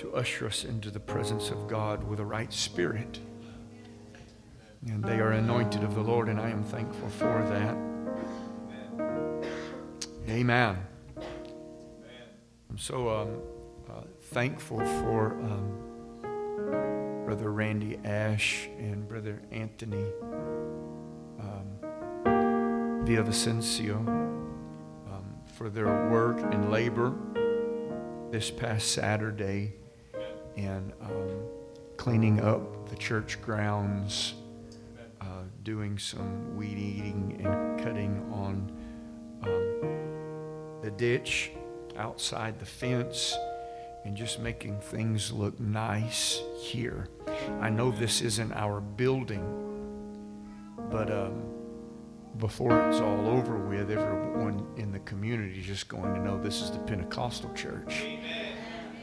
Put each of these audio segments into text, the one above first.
to usher us into the presence of God with a right spirit. And they are anointed of the Lord, and I am thankful for that. Amen. I'm so thankful for Brother Randy Ash and Brother Anthony Villavicencio for their work and labor this past Saturday and cleaning up the church grounds, doing some weed eating and cutting on the ditch outside the fence and just making things look nice here. I know this isn't our building, but before it's all over with, everyone in the community is just going to know this is the Pentecostal church. Amen.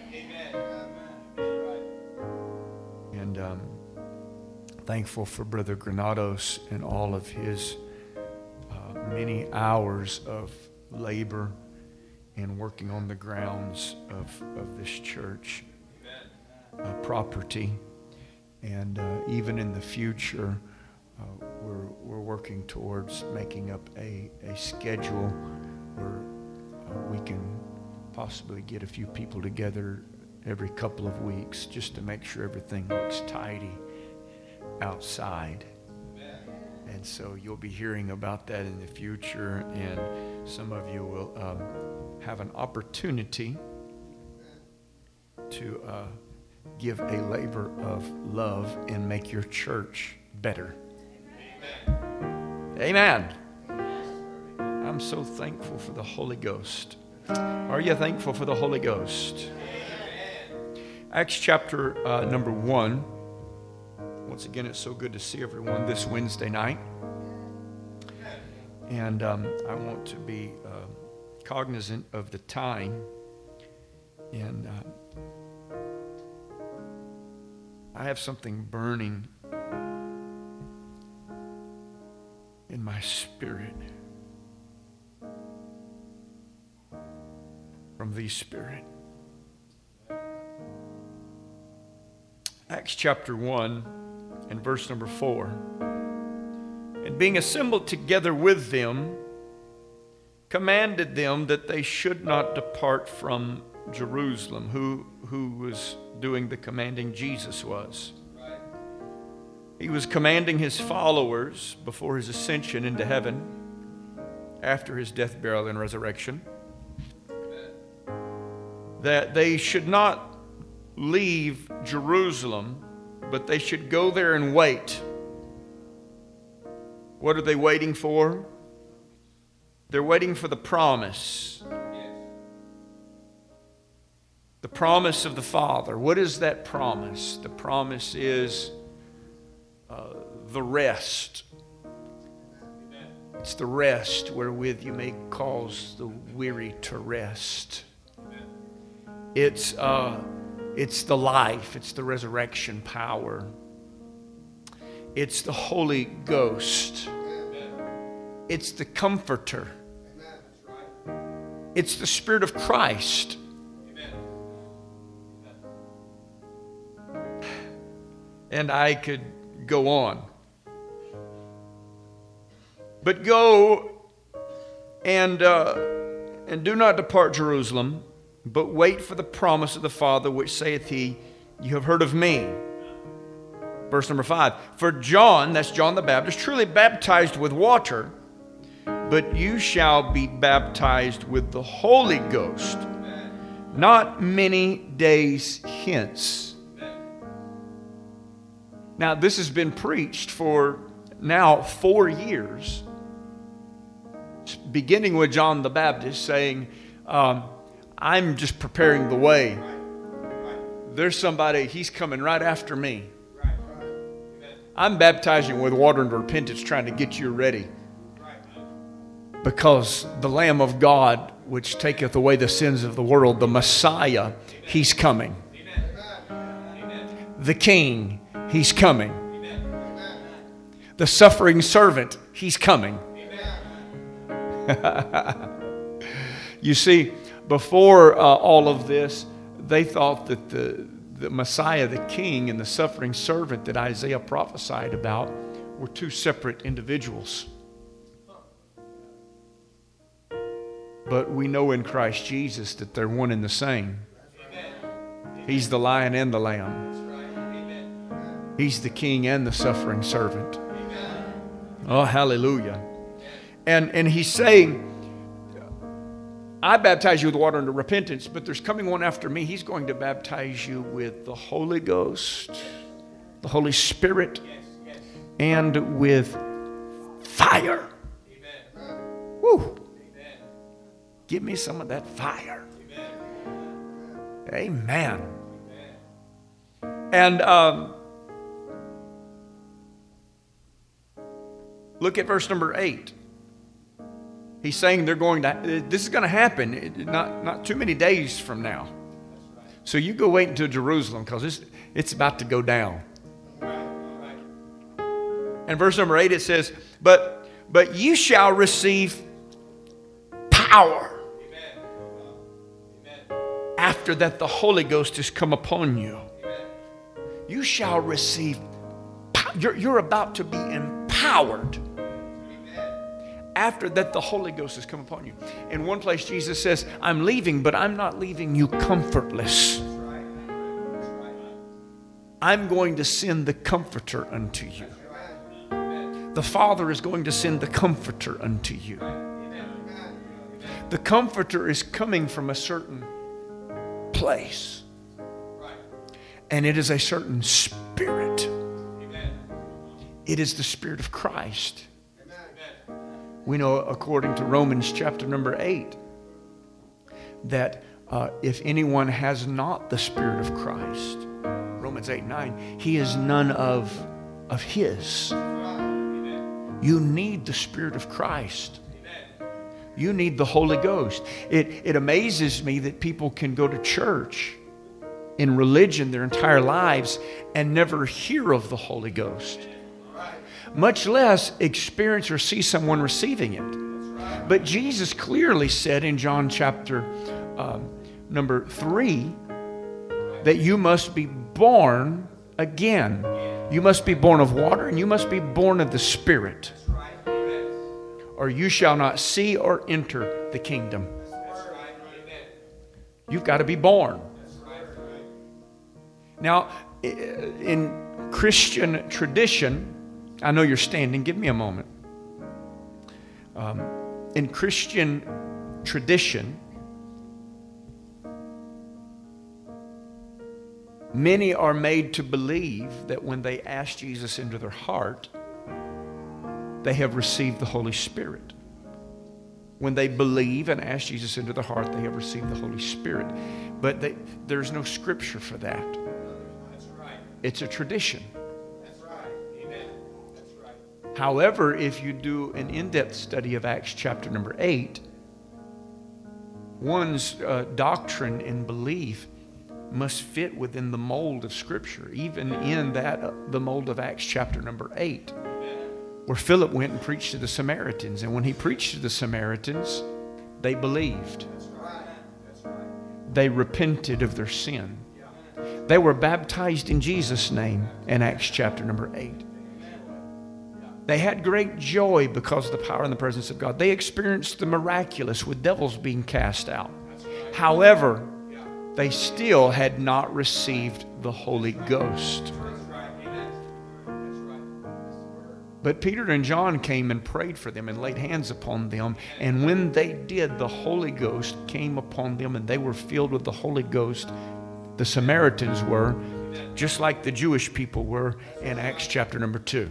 Amen. And thankful for Brother Granados and all of his many hours of labor and working on the grounds of this church property. And even in the future, we're working towards making up a schedule where we can possibly get a few people together every couple of weeks just to make sure everything looks tidy outside. And so you'll be hearing about that in the future, and some of you will have an opportunity to give a labor of love and make your church better. Amen. I'm so thankful for the Holy Ghost. Are you thankful for the Holy Ghost? Acts chapter number 1. Once again, it's so good to see everyone this Wednesday night. And I want to be cognizant of the time. And I have something burning in my spirit from the Spirit. Acts chapter 1 and verse number 4. And being assembled together with them, commanded them that they should not depart from Jerusalem. Who was doing the commanding? Jesus was. He was commanding his followers before his ascension into heaven, after his death, burial, and resurrection, that they should not leave Jerusalem, but they should go there and wait. What are they waiting for? They're waiting for the promise. The promise of the Father. What is that promise? The promise is the rest. It's the rest wherewith you may cause the weary to rest. It's the life. It's the resurrection power. It's the Holy Ghost. It's the Comforter. It's the Spirit of Christ. And I could go on. But go and do not depart Jerusalem, but wait for the promise of the Father, which saith he, you have heard of me. Verse number 5. For John, that's John the Baptist, truly baptized with water, but you shall be baptized with the Holy Ghost not many days hence. Now, this has been preached for now 4 years, beginning with John the Baptist saying, I'm just preparing the way. There's somebody, he's coming right after me. I'm baptizing with water and repentance, trying to get you ready. Because the Lamb of God, which taketh away the sins of the world, the Messiah, he's coming. The King, he's coming. The suffering servant, he's coming. You see, before all of this, they thought that the Messiah, the King, and the suffering servant that Isaiah prophesied about were two separate individuals. But we know in Christ Jesus that they're one and the same. He's the Lion and the Lamb. He's the King and the suffering servant. Oh, hallelujah. And he's saying, I baptize you with water unto repentance, but there's coming one after me. He's going to baptize you with the Holy Ghost, the Holy Spirit, and with fire. Woo! Give me some of that fire. Amen. And look at verse number 8. He's saying this is going to happen not too many days from now. So you go wait until Jerusalem, because it's about to go down. And verse number 8, it says, but you shall receive power after that the Holy Ghost is come upon you. You shall receive power. You're about to be empowered after that the Holy Ghost has come upon you. In one place Jesus says, I'm leaving, but I'm not leaving you comfortless. I'm going to send the Comforter unto you. The Father is going to send the Comforter unto you. The Comforter is coming from a certain place. And it is a certain spirit. It is the Spirit of Christ. We know, according to Romans chapter number 8, that if anyone has not the Spirit of Christ, Romans 8:9, he is none of his. You need the Spirit of Christ. You need the Holy Ghost. It amazes me that people can go to church in religion their entire lives and never hear of the Holy Ghost, much less experience or see someone receiving it. But Jesus clearly said in John chapter number 3 that you must be born again. You must be born of water, and you must be born of the Spirit, or you shall not see or enter the kingdom. You've got to be born. Now, in Christian tradition, I know you're standing. Give me a moment. In Christian tradition, many are made to believe that when they ask Jesus into their heart, they have received the Holy Spirit. When they believe and ask Jesus into their heart, they have received the Holy Spirit. But there's no scripture for that. It's a tradition. However, if you do an in-depth study of Acts chapter number 8, one's doctrine and belief must fit within the mold of Scripture, even in the mold of Acts chapter number 8, where Philip went and preached to the Samaritans. And when he preached to the Samaritans, they believed. They repented of their sin. They were baptized in Jesus' name in Acts chapter number 8. They had great joy because of the power and the presence of God. They experienced the miraculous with devils being cast out. However, they still had not received the Holy Ghost. But Peter and John came and prayed for them and laid hands upon them. And when they did, the Holy Ghost came upon them and they were filled with the Holy Ghost. The Samaritans were, just like the Jewish people were in Acts chapter number 2.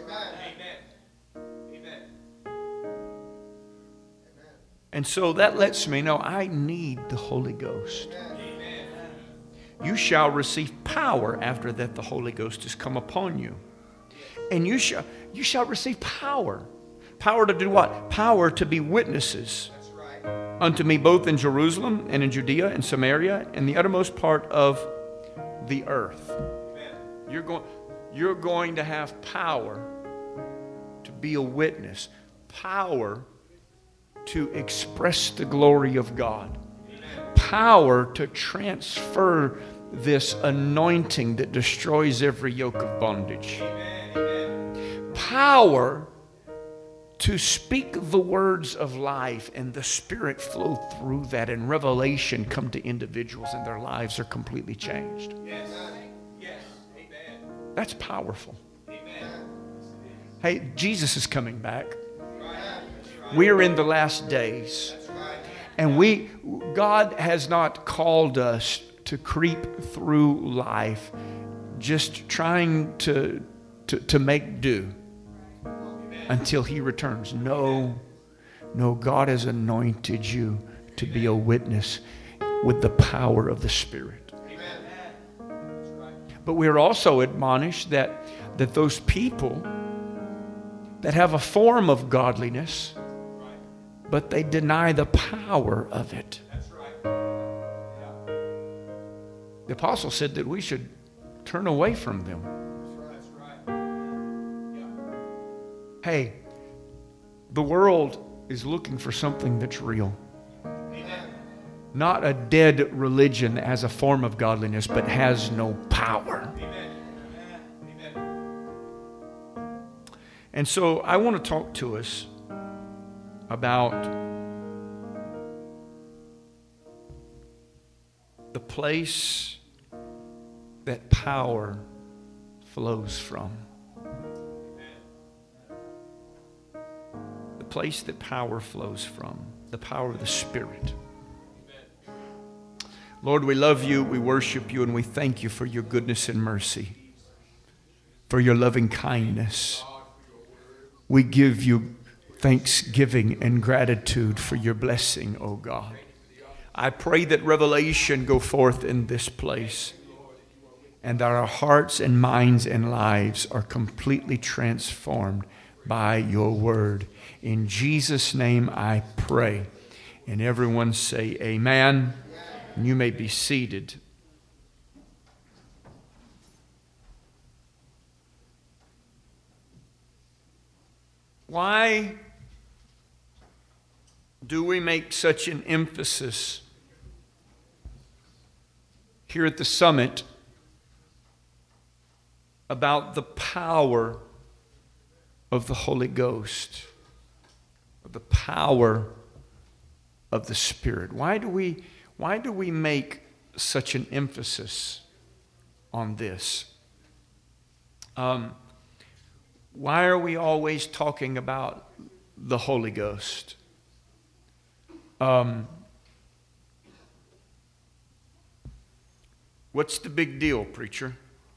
And so that lets me know I need the Holy Ghost. You shall receive power after that the Holy Ghost has come upon you. And you shall receive power. Power to do what? Power to be witnesses unto me both in Jerusalem and in Judea and Samaria and the uttermost part of the earth. You're going to have power to be a witness. Power to express the glory of God. power to transfer this anointing that destroys every yoke of bondage. Power to speak the words of life and the Spirit flow through that, and revelation come to individuals and their lives are completely changed. Yes. Yes. Amen. That's powerful. Amen. Hey, Jesus is coming back. Right. We are in the last days. That's right. And God has not called us to creep through life just trying to make do until He returns. No, God has anointed you to be a witness with the power of the Spirit. But we're also admonished that those people that have a form of godliness, but they deny the power of it. The apostle said that we should turn away from them. Hey, the world is looking for something that's real. Not a dead religion as a form of godliness, but has no power. And so I want to talk to us about the place that power flows from. The place that power flows from. The power of the Spirit. Lord, we love you, we worship you, and we thank you for your goodness and mercy, for your loving kindness. We give you thanksgiving and gratitude for your blessing, O God. I pray that revelation go forth in this place, and that our hearts and minds and lives are completely transformed by your word. In Jesus' name I pray. And everyone say amen. And you may be seated. Why do we make such an emphasis here at the summit about the power of the Holy Ghost, of the power of the Spirit? Why do we make such an emphasis on this? Why are we always talking about the Holy Ghost? What's the big deal, preacher?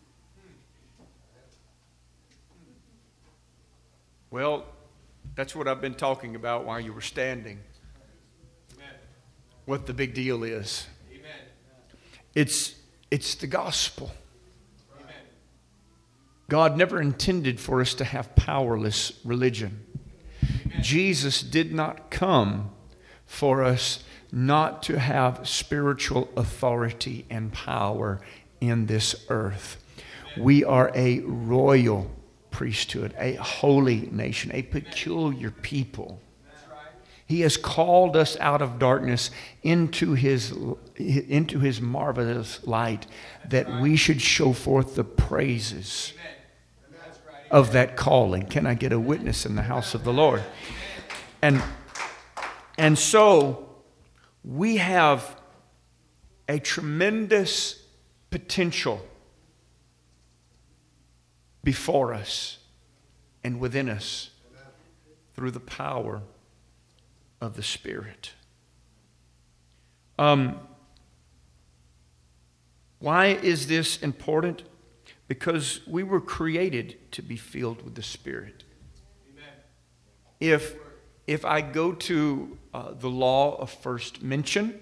Well, that's what I've been talking about while you were standing. Amen. What the big deal is. Amen. It's the gospel. Amen. God never intended for us to have powerless religion. Amen. Jesus did not come for us not to have spiritual authority and power in this earth. Amen. We are a royal priesthood, a holy nation, a peculiar people. He has called us out of darkness into his marvelous light, that we should show forth the praises of that calling. Can I get a witness in the house of the Lord? And so we have a tremendous potential before us and within us through the power of the Spirit. Why is this important? Because we were created to be filled with the Spirit. Amen. If I go to the law of first mention,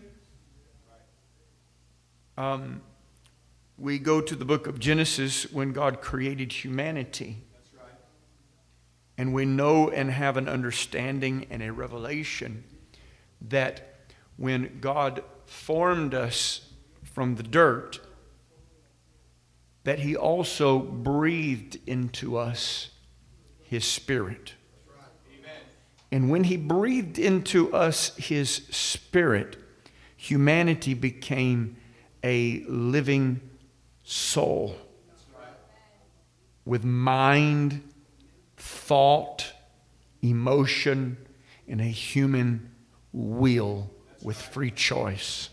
we go to the book of Genesis when God created humanity. That's right. And we know and have an understanding and a revelation that when God formed us from the dirt, that He also breathed into us His Spirit. That's right. Amen. And when He breathed into us His Spirit, humanity became a living soul with mind, thought, emotion, and a human will with free choice.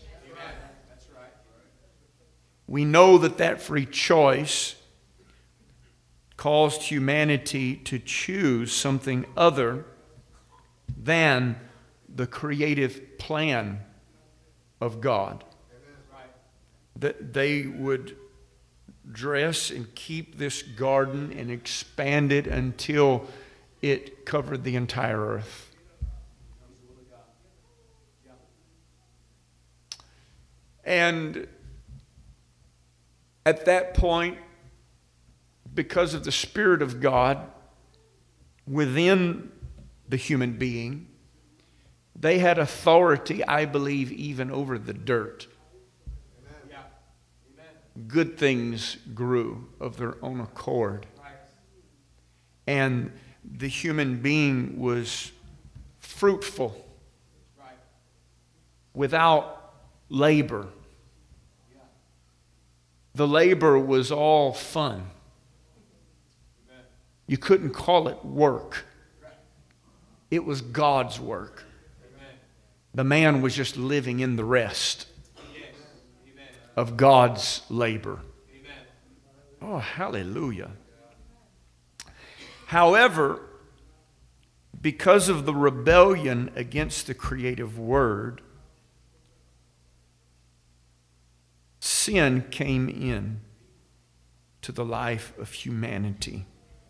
We know that free choice caused humanity to choose something other than the creative plan of God. That they would dress and keep this garden and expand it until it covered the entire earth. And at that point, because of the Spirit of God within the human being, they had authority, I believe, even over the dirt. Good things grew of their own accord. And the human being was fruitful without labor. The labor was all fun. You couldn't call it work. It was God's work. The man was just living in the rest of God's labor. Oh, hallelujah. However, because of the rebellion against the creative word, sin came in to the life of humanity.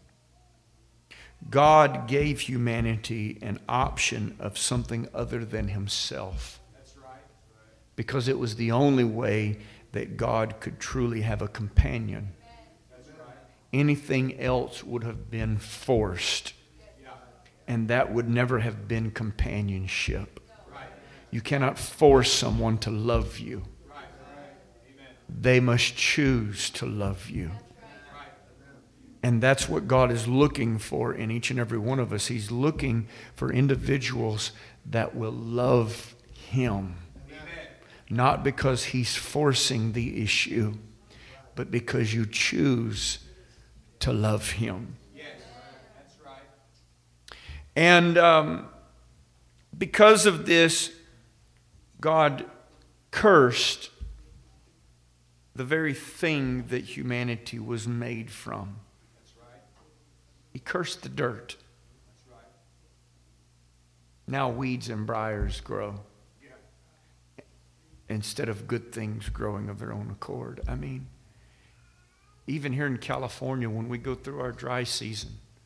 God gave humanity an option of something other than himself. That's right. Because it was the only way that God could truly have a companion. That's right. Anything else would have been forced. And that would never have been companionship. Right. You cannot force someone to love you. Right. They must choose to love you. And that's what God is looking for in each and every one of us. He's looking for individuals that will love him. Amen. Not because he's forcing the issue, but because you choose to love him. Yes, that's right. And because of this, God cursed the very thing that humanity was made from. He cursed the dirt. That's right. Now weeds and briars grow. Yeah. Instead of good things growing of their own accord. I mean, even here in California, when we go through our dry season,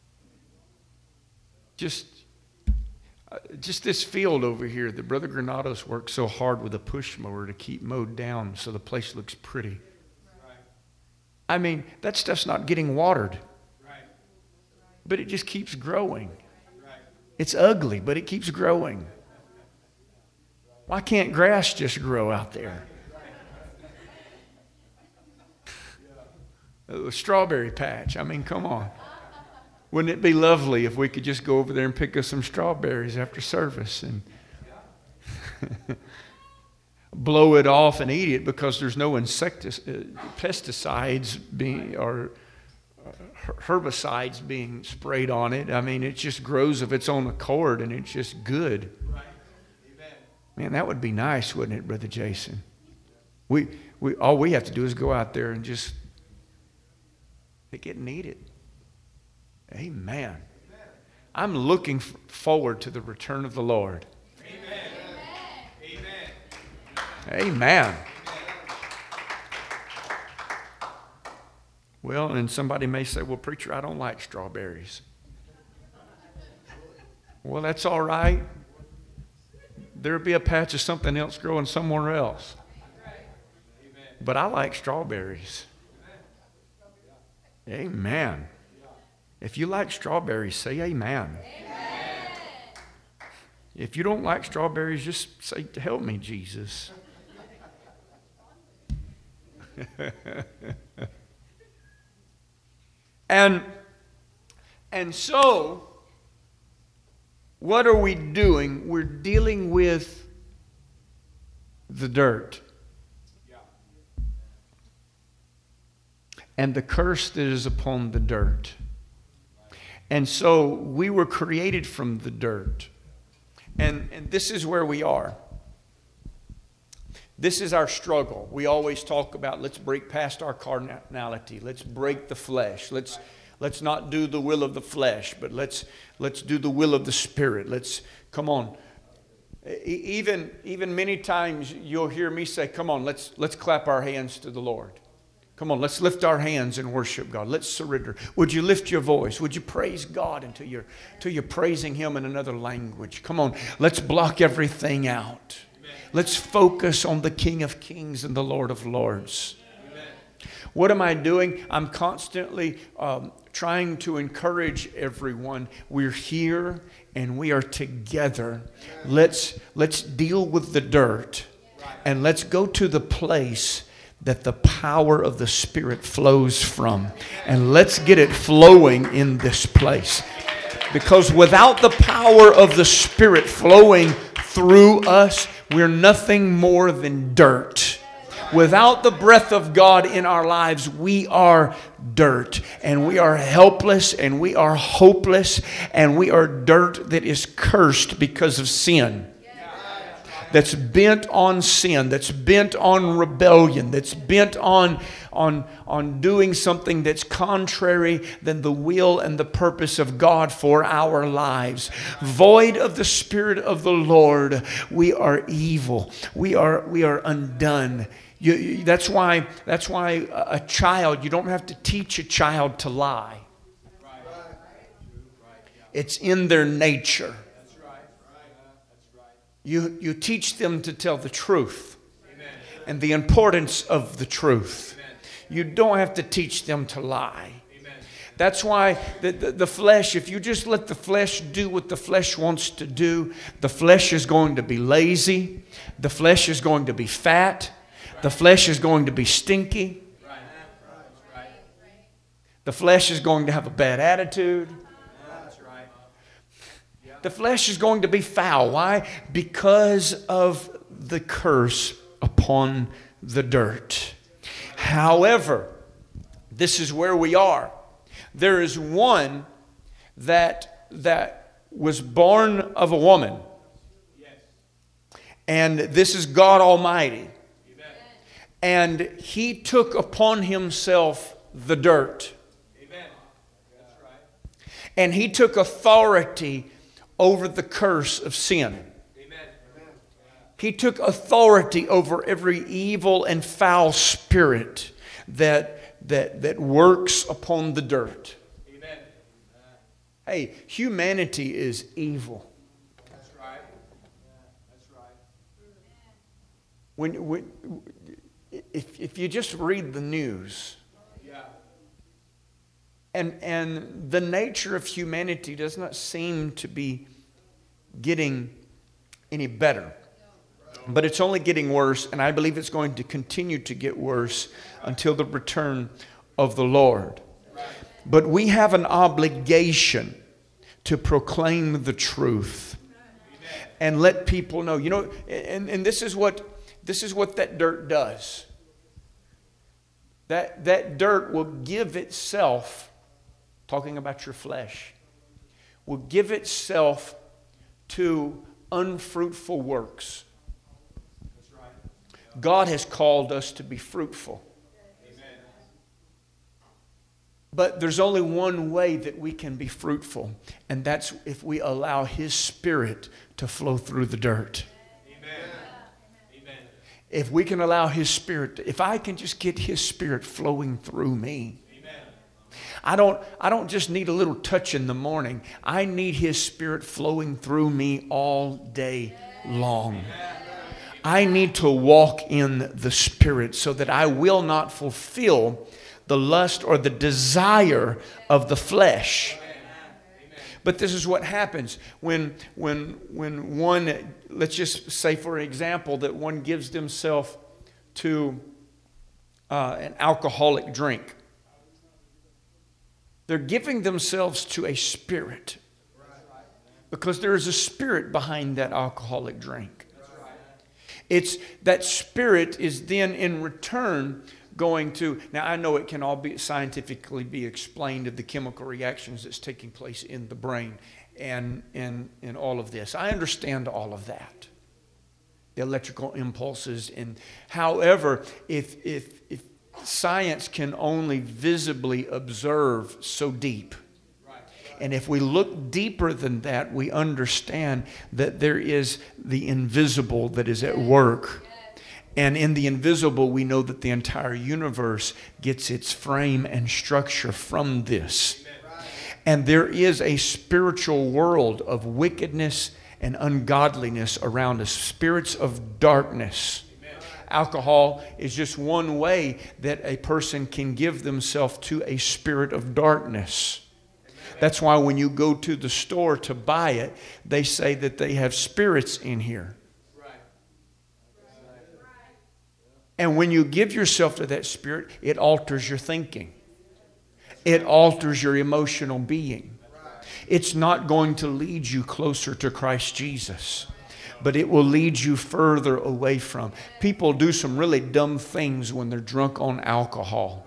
just this field over here that Brother Granados worked so hard with a push mower to keep mowed down so the place looks pretty. Right. I mean, that stuff's not getting watered. But it just keeps growing. It's ugly, but it keeps growing. Why can't grass just grow out there? A strawberry patch. I mean, come on. Wouldn't it be lovely if we could just go over there and pick us some strawberries after service and blow it off and eat it because there's no pesticides or herbicides being sprayed on it. I mean, it just grows of its own accord, and it's just good. Right. Amen. Man, that would be nice, wouldn't it, Brother Jason? We all we have to do is go out there and just pick it and eat it. Amen. I'm looking forward to the return of the Lord. Amen. Amen. Amen. Well, and somebody may say, well, preacher, I don't like strawberries. Well, that's all right. There'll be a patch of something else growing somewhere else. But I like strawberries. Amen. If you like strawberries, say amen. If you don't like strawberries, just say, help me, Jesus. And so, what are we doing? We're dealing with the dirt. And the curse that is upon the dirt. And so we were created from the dirt. And this is where we are. This is our struggle. We always talk about, let's break past our carnality. Let's break the flesh. Let's not do the will of the flesh, but let's do the will of the Spirit. Come on. Even many times you'll hear me say, come on, let's clap our hands to the Lord. Come on, let's lift our hands and worship God. Let's surrender. Would you lift your voice? Would you praise God until you're praising Him in another language? Come on, let's block everything out. Amen. Let's focus on the King of Kings and the Lord of Lords. Amen. What am I doing? I'm constantly trying to encourage everyone. We're here and we are together. Let's deal with the dirt and let's go to the place that the power of the Spirit flows from. And let's get it flowing in this place. Because without the power of the Spirit flowing through us, we're nothing more than dirt. Without the breath of God in our lives, we are dirt. And we are helpless and we are hopeless. And we are dirt that is cursed because of sin. That's bent on sin, that's bent on rebellion, that's bent on doing something that's contrary than the will and the purpose of God for our lives. Void of the Spirit of the Lord, we are evil. We are undone. That's why a child, you don't have to teach a child to lie. It's in their nature. You teach them to tell the truth. Amen. And the importance of the truth. Amen. You don't have to teach them to lie. Amen. That's why the flesh, if you just let the flesh do what the flesh wants to do, the flesh is going to be lazy. The flesh is going to be fat. The flesh is going to be stinky. The flesh is going to have a bad attitude. The flesh is going to be foul. Why? Because of the curse upon the dirt. However, this is where we are. There is one that was born of a woman. And this is God Almighty. And He took upon Himself the dirt. And He took authority over the curse of sin. Amen. He took authority over every evil and foul spirit that works upon the dirt. Amen. Hey, humanity is evil. That's right. That's right. If you just read the news, and the nature of humanity does not seem to be getting any better. But it's only getting worse, and I believe it's going to continue to get worse until the return of the Lord. But we have an obligation to proclaim the truth and let people know. You know, and this is what that dirt does. That dirt will give itself, talking about your flesh, will give itself to unfruitful works. That's right. God has called us to be fruitful. Amen. But there's only one way that we can be fruitful, and that's if we allow His Spirit to flow through the dirt. Amen. Amen. If we can allow His Spirit, if I can just get His Spirit flowing through me, I don't just need a little touch in the morning. I need His Spirit flowing through me all day long. I need to walk in the Spirit so that I will not fulfill the lust or the desire of the flesh. But this is what happens when one, let's just say for example that one gives themselves to an alcoholic drink. They're giving themselves to a spirit because there is a spirit behind that alcoholic drink. It's that spirit is then in return going to, now I know it can all be scientifically be explained of the chemical reactions that's taking place in the brain and all of this. I understand all of that. The electrical impulses. And however, if science can only visibly observe so deep, and if we look deeper than that, we understand that there is the invisible that is at work. And in the invisible, we know that the entire universe gets its frame and structure from this. And there is a spiritual world of wickedness and ungodliness around us, spirits of darkness. Alcohol is just one way that a person can give themselves to a spirit of darkness. That's why when you go to the store to buy it, they say that they have spirits in here. And when you give yourself to that spirit, it alters your thinking. It alters your emotional being. It's not going to lead you closer to Christ Jesus, but it will lead you further away from. People do some really dumb things when they're drunk on alcohol.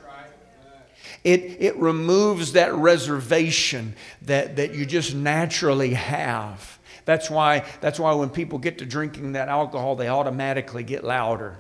It removes that reservation that you just naturally have. That's why when people get to drinking that alcohol, they automatically get louder.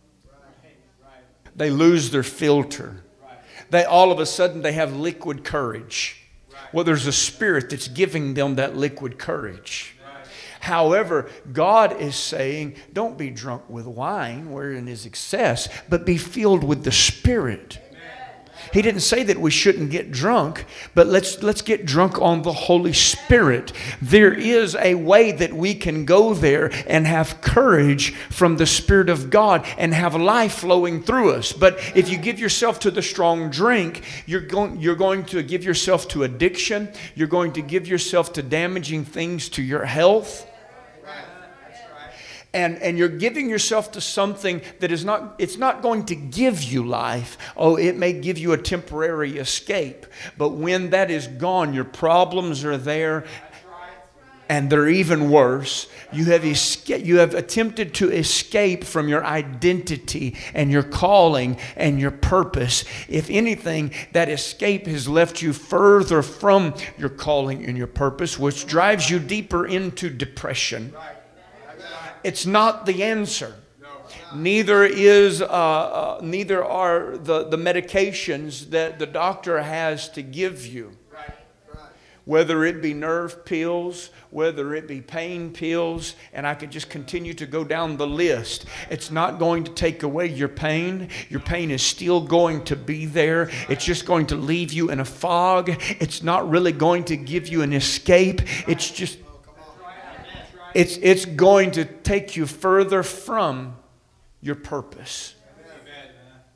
They lose their filter. All of a sudden they have liquid courage. Well, there's a spirit that's giving them that liquid courage. However, God is saying, don't be drunk with wine wherein is excess, but be filled with the Spirit. He didn't say that we shouldn't get drunk, but let's get drunk on the Holy Spirit. There is a way that we can go there and have courage from the Spirit of God and have life flowing through us. But if you give yourself to the strong drink, you're going to give yourself to addiction. You're going to give yourself to damaging things to your health. And you're giving yourself to something that is not, it's not going to give you life. Oh, it may give you a temporary escape. But when that is gone, your problems are there. And they're even worse. You have attempted to escape from your identity and your calling and your purpose. If anything, that escape has left you further from your calling and your purpose, which drives you deeper into depression. It's not the answer. Neither are the medications that the doctor has to give you. Whether it be nerve pills, whether it be pain pills, and I could just continue to go down the list. It's not going to take away your pain. Your pain is still going to be there. It's just going to leave you in a fog. It's not really going to give you an escape. It's just... It's going to take you further from your purpose. Amen.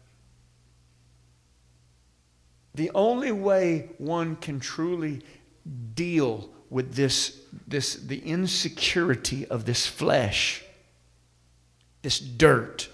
The only way one can truly deal with the insecurity of this flesh, this dirt.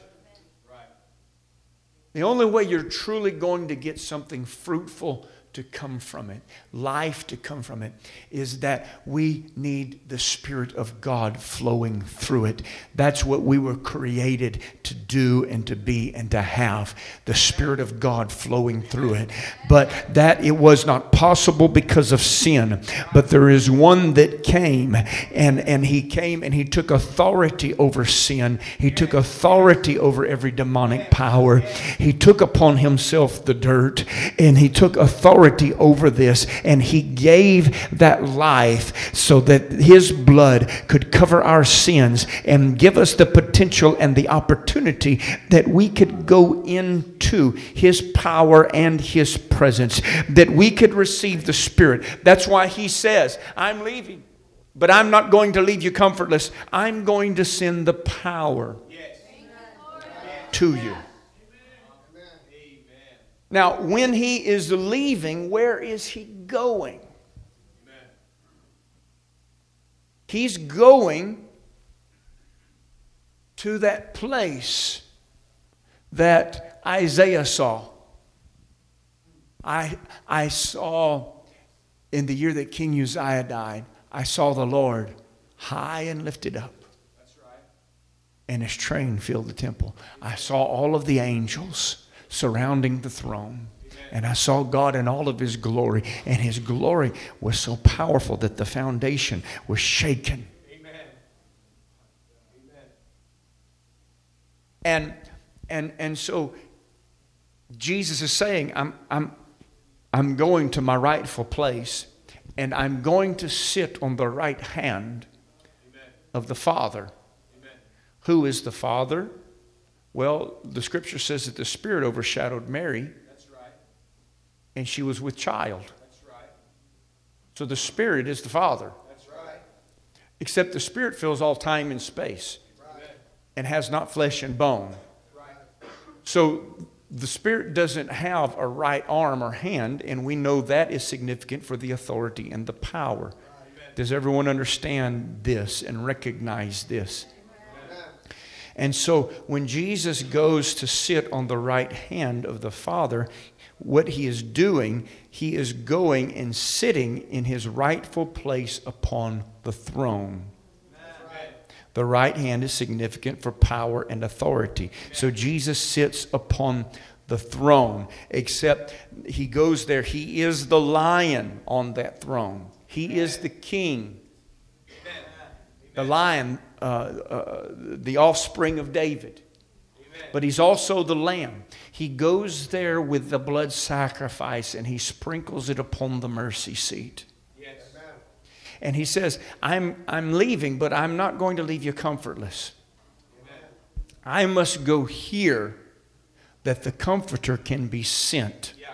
The only way you're truly going to get something fruitful to come from it, life to come from it, is that we need the Spirit of God flowing through it. That's what we were created to do and to be and to have, the Spirit of God flowing through it. But that it was not possible because of sin. But there is one that came, and he came and he took authority over sin. He took authority over every demonic power. He took upon himself the dirt, and he took authority over this, and he gave that life so that his blood could cover our sins and give us the potential and the opportunity that we could go into his power and his presence, that we could receive the Spirit. That's why he says, I'm leaving, but I'm not going to leave you comfortless. I'm going to send the power to you. Now, when he is leaving, where is he going? Amen. He's going to that place that Isaiah saw. I saw in the year that King Uzziah died, I saw the Lord high and lifted up. That's right. and His train filled the temple. I saw all of the angels surrounding the throne. And I saw God in all of His glory. And His glory was so powerful that the foundation was shaken. And so Jesus is saying, I'm going to my rightful place, and I'm going to sit on the right hand of the Father. Who is the Father? Well, the Scripture says that the Spirit overshadowed Mary. That's right. And she was with child. That's right. So the Spirit is the Father. That's right. Except the Spirit fills all time and space. Right. And has not flesh and bone. Right. So the Spirit doesn't have a right arm or hand, and we know that is significant for the authority and the power. Right. Does everyone understand this and recognize this? And so when Jesus goes to sit on the right hand of the Father, what He is doing, He is going and sitting in His rightful place upon the throne. Amen. The right hand is significant for power and authority. Amen. So Jesus sits upon the throne, except He goes there. He is the lion on that throne. He is the king. Amen. The lion, the offspring of David. Amen. But He's also the lamb. He goes there with the blood sacrifice and He sprinkles it upon the mercy seat. Yes. And He says, I'm leaving, but I'm not going to leave you comfortless. Amen. I must go here that the Comforter can be sent. Yeah.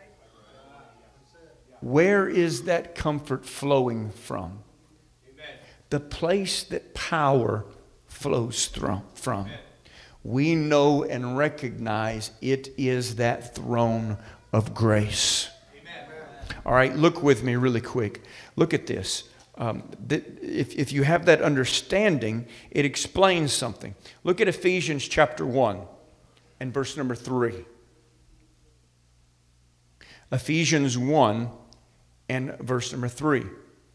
Where is that comfort flowing from? The place that power flows from. We know and recognize it is that throne of grace. Amen. All right, look with me really quick. Look at this. If you have that understanding, it explains something. Look at Ephesians chapter 1 and verse number 3. Ephesians 1 and verse number 3.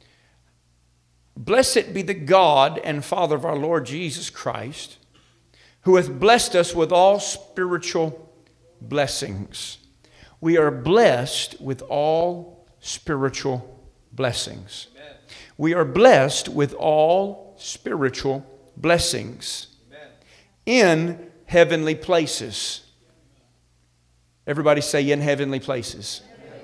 Blessed be the God and Father of our Lord Jesus Christ, who hath blessed us with all spiritual blessings. We are blessed with all spiritual blessings. Amen. We are blessed with all spiritual blessings. Amen. In heavenly places. Everybody say in heavenly places.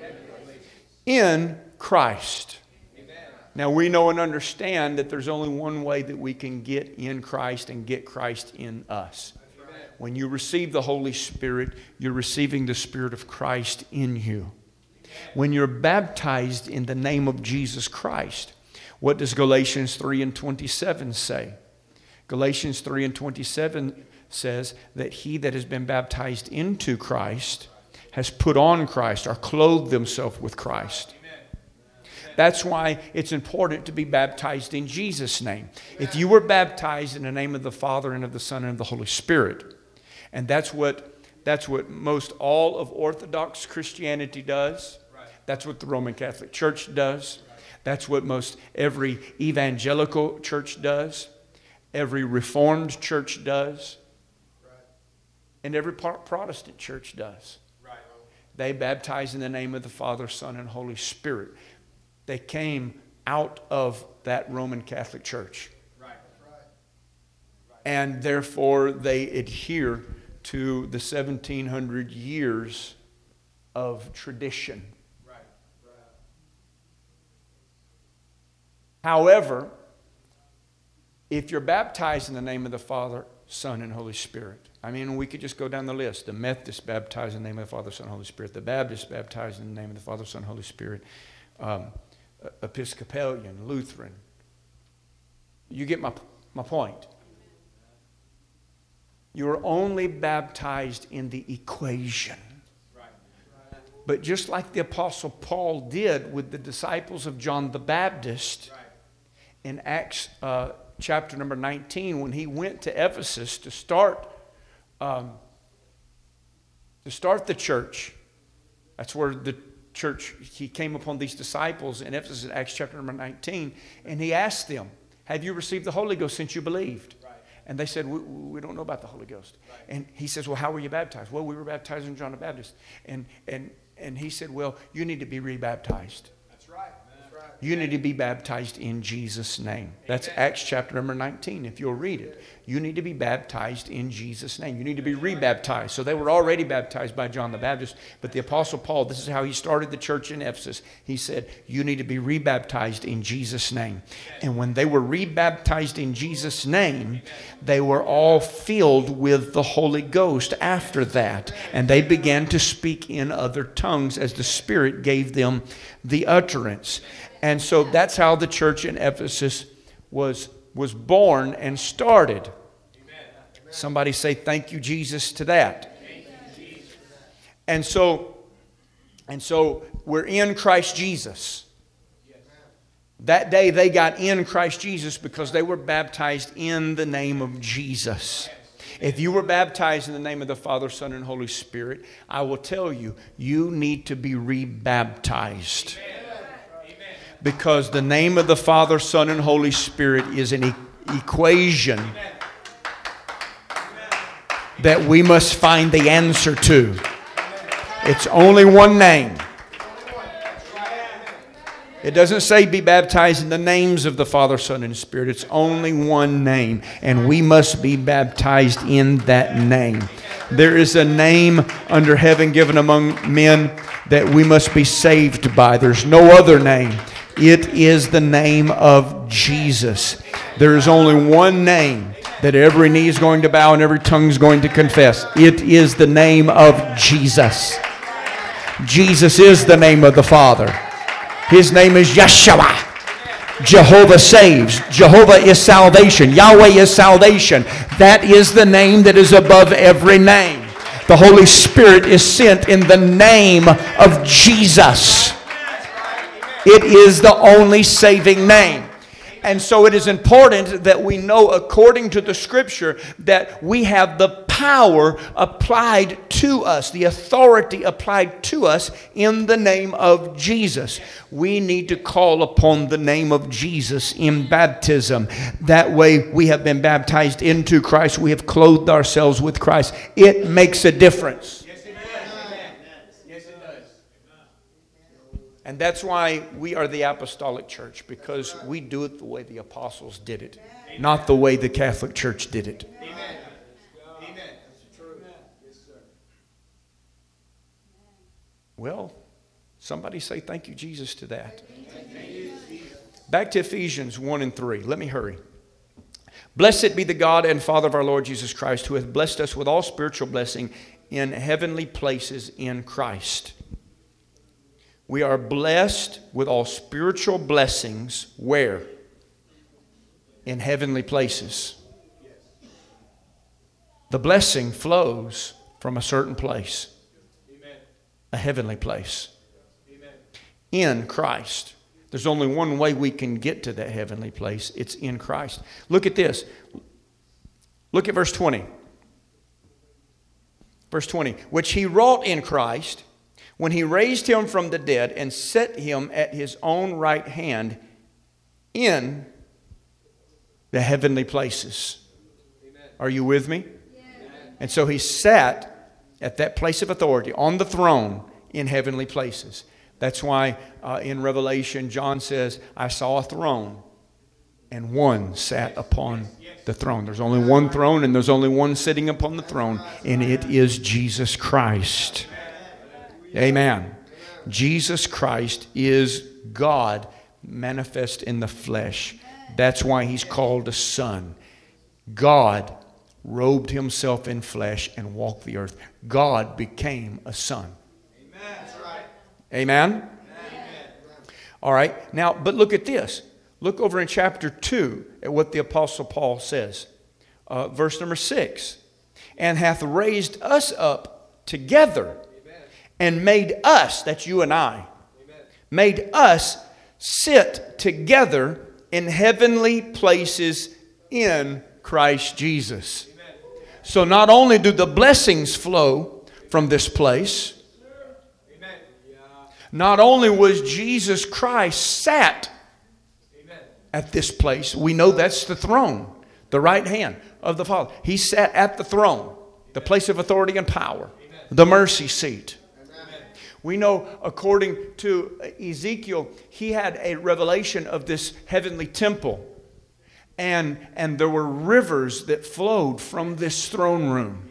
In Christ. Now we know and understand that there's only one way that we can get in Christ and get Christ in us. Amen. When you receive the Holy Spirit, you're receiving the Spirit of Christ in you. When you're baptized in the name of Jesus Christ, what does Galatians 3 and 27 say? Galatians 3 and 27 says that he that has been baptized into Christ has put on Christ or clothed himself with Christ. That's why it's important to be baptized in Jesus' name. If you were baptized in the name of the Father and of the Son and of the Holy Spirit, and that's what most all of Orthodox Christianity does. That's what the Roman Catholic Church does. That's what most every evangelical church does. Every Reformed church does. And every Protestant church does. They baptize in the name of the Father, Son, and Holy Spirit. They came out of that Roman Catholic Church. And therefore they adhere to the 1700 years of tradition. However, if you're baptized in the name of the Father, Son, and Holy Spirit, I mean, we could just go down the list. The Methodists baptized in the name of the Father, Son, and Holy Spirit. The Baptists baptized in the name of the Father, Son, and Holy Spirit. Episcopalian, Lutheran. You get my point. You're only baptized in the equation. But just like the Apostle Paul did with the disciples of John the Baptist in Acts chapter number 19, when he went to Ephesus to start the church. That's where the church, he came upon these disciples in Ephesus in Acts chapter number 19, and he asked them, have you received the Holy Ghost since you believed? Right. And they said, we don't know about the Holy Ghost. And he says, well, how were you baptized? Well, we were baptized in John the Baptist. And he said, well, you need to be rebaptized. That's right. That's right. You need to be baptized in Jesus' name. That's Acts chapter number 19, if you'll read it. You need to be baptized in Jesus' name. You need to be rebaptized. So they were already baptized by John the Baptist. But the Apostle Paul, this is how he started the church in Ephesus. He said, you need to be rebaptized in Jesus' name. And when they were rebaptized in Jesus' name, they were all filled with the Holy Ghost after that. And they began to speak in other tongues as the Spirit gave them the utterance. And so that's how the church in Ephesus was born and started. Somebody say, thank you, Jesus, to that. And so we're in Christ Jesus. That day they got in Christ Jesus because they were baptized in the name of Jesus. If you were baptized in the name of the Father, Son, and Holy Spirit, I will tell you, you need to be rebaptized. Because the name of the Father, Son, and Holy Spirit is an equation that we must find the answer to. It's only one name. It doesn't say be baptized in the names of the Father, Son, and Spirit. It's only one name. And we must be baptized in that name. There is a name under heaven given among men that we must be saved by. There's no other name. It is the name of Jesus. There is only one name that every knee is going to bow and every tongue is going to confess. It is the name of Jesus. Jesus is the name of the Father. His name is Yeshua. Jehovah saves. Jehovah is salvation. Yahweh is salvation. That is the name that is above every name. The Holy Spirit is sent in the name of Jesus. It is the only saving name. And so it is important that we know, according to the Scripture, that we have the power applied to us, the authority applied to us in the name of Jesus. We need to call upon the name of Jesus in baptism. That way we have been baptized into Christ. We have clothed ourselves with Christ. It makes a difference. And that's why we are the apostolic church, because we do it the way the apostles did it, not the way the Catholic Church did it. Amen. Amen. That's true. Yes, sir. Well, somebody say thank you, Jesus, to that. Back to Ephesians 1 and 3. Let me hurry. Blessed be the God and Father of our Lord Jesus Christ, who hath blessed us with all spiritual blessing in heavenly places in Christ. We are blessed with all spiritual blessings. Where? In heavenly places. The blessing flows from a certain place. A heavenly place. In Christ. There's only one way we can get to that heavenly place. It's in Christ. Look at this. Look at verse 20. Verse 20. Which he wrought in Christ, when he raised him from the dead and set him at his own right hand in the heavenly places. Amen. Are you with me? Yeah. And so he sat at that place of authority on the throne in heavenly places. That's why in Revelation John says, I saw a throne and one sat upon the throne. There's only one throne and there's only one sitting upon the throne, and it is Jesus Christ. Amen. Jesus Christ is God manifest in the flesh. That's why he's called a son. God robed himself in flesh and walked the earth. God became a son. Amen. That's right. Amen? Amen. All right. Now, but look at this. Look over in chapter 2 at what the Apostle Paul says. Verse number 6. And hath raised us up together and made us, that's you and I, made us sit together in heavenly places in Christ Jesus. So not only do the blessings flow from this place, not only was Jesus Christ sat at this place, we know that's the throne, the right hand. of the Father. He sat at the throne, the place of authority and power, the mercy seat. We know, according to Ezekiel, he had a revelation of this heavenly temple. And there were rivers that flowed from this throne room.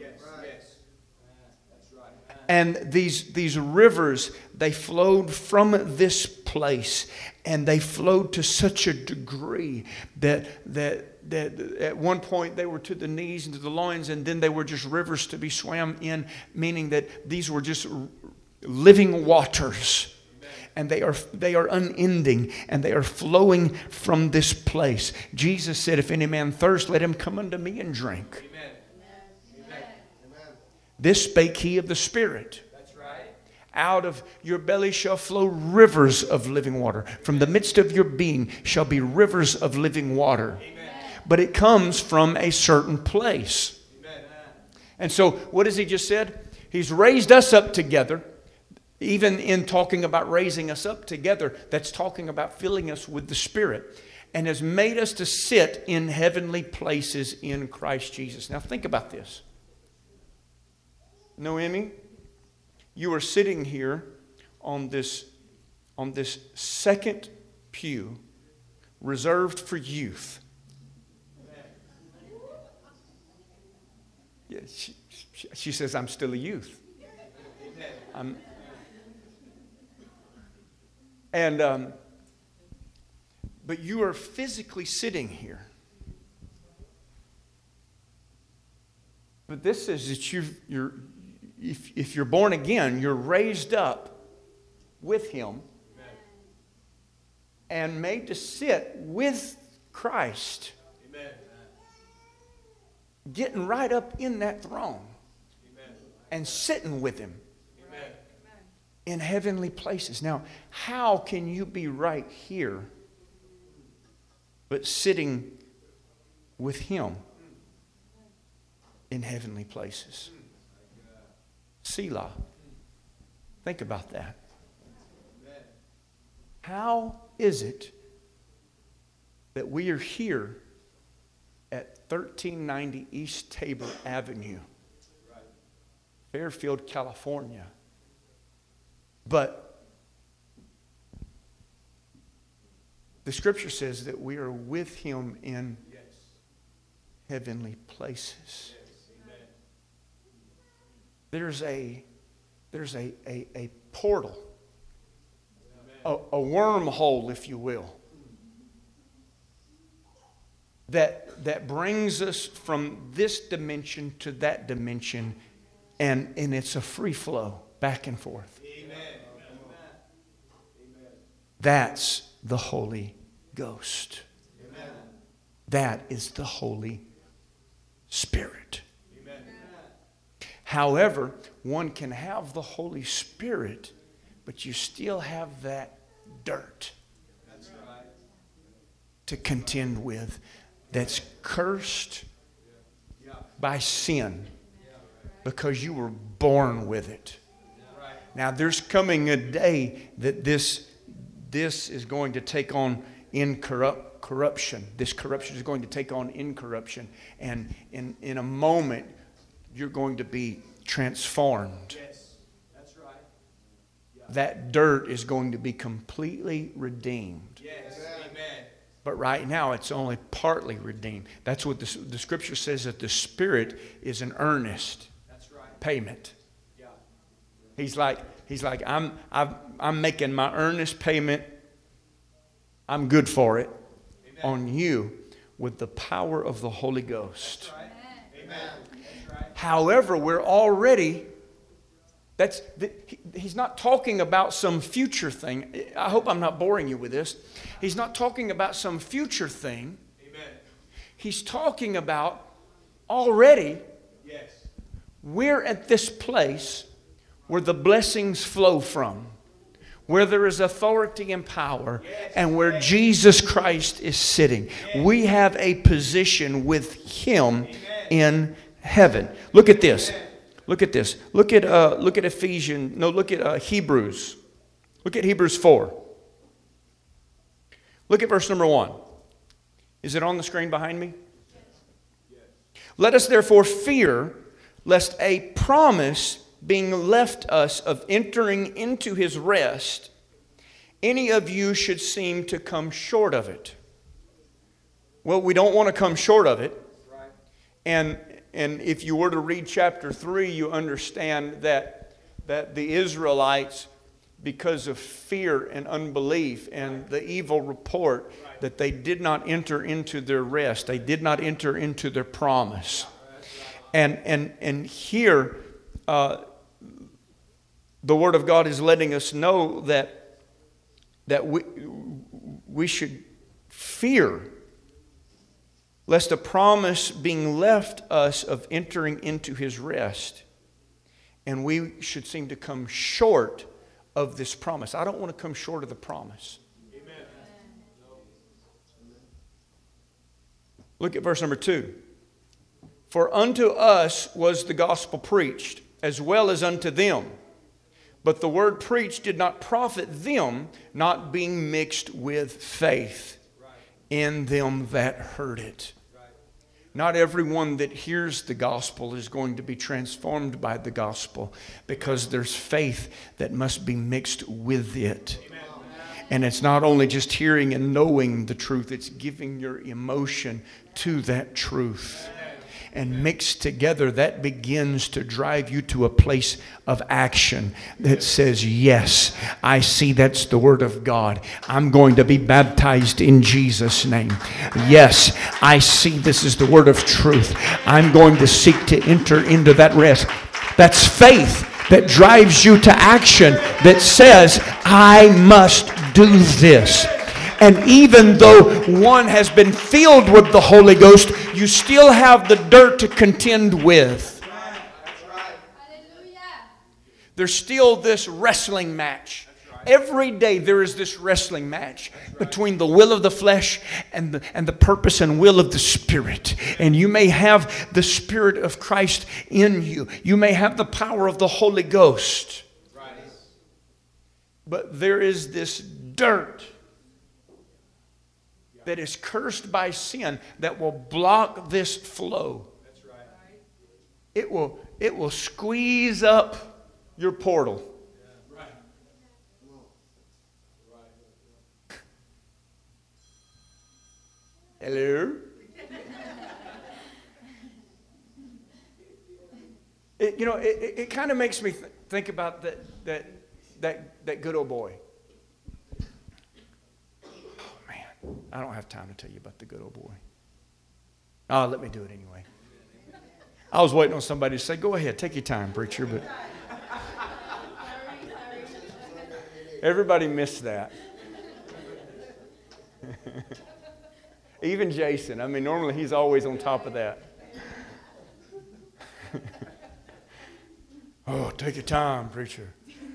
And these rivers, they flowed from this place. And they flowed to such a degree that at one point they were to the knees and to the loins. And then they were just rivers to be swam in, meaning that these were just living waters. And they are unending, and they are flowing from this place. Jesus said, if any man thirst, let him come unto me and drink. Amen. Amen. This spake he of the Spirit. That's right. Out of your belly shall flow rivers of living water. From the midst of your being shall be rivers of living water. Amen. But it comes from a certain place. Amen. And so, what has he just said? He's raised us up together. Even in talking about raising us up together, that's talking about filling us with the Spirit, and has made us to sit in heavenly places in Christ Jesus. Now think about this. Noemi, you are sitting here on this second pew reserved for youth. Yeah, she says, I'm still a youth. But you are physically sitting here. But this is that if you're born again, you're raised up with Him and made to sit with Christ, getting right up in that throne and sitting with Him. In heavenly places. Now, how can you be right here, but sitting with Him in heavenly places? Selah. Think about that. How is it that we are here at 1390 East Tabor Avenue, Fairfield, California? But the Scripture says that we are with Him in heavenly places. There's a portal, a wormhole, if you will, that brings us from this dimension to that dimension, and it's a free flow back and forth. That's the Holy Ghost. Amen. That is the Holy Spirit. Amen. However, one can have the Holy Spirit, but you still have that dirt to contend with that's cursed by sin because you were born with it. Now, there's coming a day that this is going to take on corruption. This corruption is going to take on incorruption. And in a moment, you're going to be transformed. Yes, that's right. Yeah. That dirt is going to be completely redeemed. Yes, amen. But right now, it's only partly redeemed. That's what the Scripture says, that the Spirit is an earnest payment. Yeah. He's like, I'm making my earnest payment. I'm good for it. Amen. On you with the power of the Holy Ghost. That's right. Amen. That's right. However, we're already, he's not talking about some future thing. I hope I'm not boring you with this. He's not talking about some future thing. Amen. He's talking about already, yes, we're at this place where the blessings flow from, where there is authority and power, and where Jesus Christ is sitting. We have a position with Him in heaven. Look at this. Look at this. Look at Ephesians. No, look at Hebrews. Look at Hebrews 4. Look at verse number 1. Is it on the screen behind me? Let us therefore fear, lest a promise being left us of entering into his rest, any of you should seem to come short of it. Well, we don't want to come short of it. And if you were to read chapter 3, you understand that the Israelites, because of fear and unbelief and the evil report, that they did not enter into their rest. They did not enter into their promise. And here, the Word of God is letting us know that we should fear, lest a promise being left us of entering into his rest, and we should seem to come short of this promise. I don't want to come short of the promise. Amen. Look at verse number 2. For unto us was the gospel preached, as well as unto them. But the word preached did not profit them, not being mixed with faith in them that heard it. Not everyone that hears the gospel is going to be transformed by the gospel, because there's faith that must be mixed with it. And it's not only just hearing and knowing the truth, it's giving your emotion to that truth. And mixed together, that begins to drive you to a place of action that says, yes, I see that's the Word of God. I'm going to be baptized in Jesus' name. Yes, I see this is the Word of truth. I'm going to seek to enter into that rest. That's faith that drives you to action, that says, I must do this. And even though one has been filled with the Holy Ghost, you still have the dirt to contend with. There's still this wrestling match. Every day there is this wrestling match between the will of the flesh and the purpose and will of the Spirit. And you may have the Spirit of Christ in you. You may have the power of the Holy Ghost. But there is this dirt that is cursed by sin that will block this flow. That's right. It will squeeze up your portal. Yeah. Right. Hello? It kind of makes me think about that good old boy. I don't have time to tell you about the good old boy. Oh, let me do it anyway. I was waiting on somebody to say, go ahead, take your time, preacher. But everybody missed that. Even Jason. I mean, normally he's always on top of that. Oh, take your time, preacher.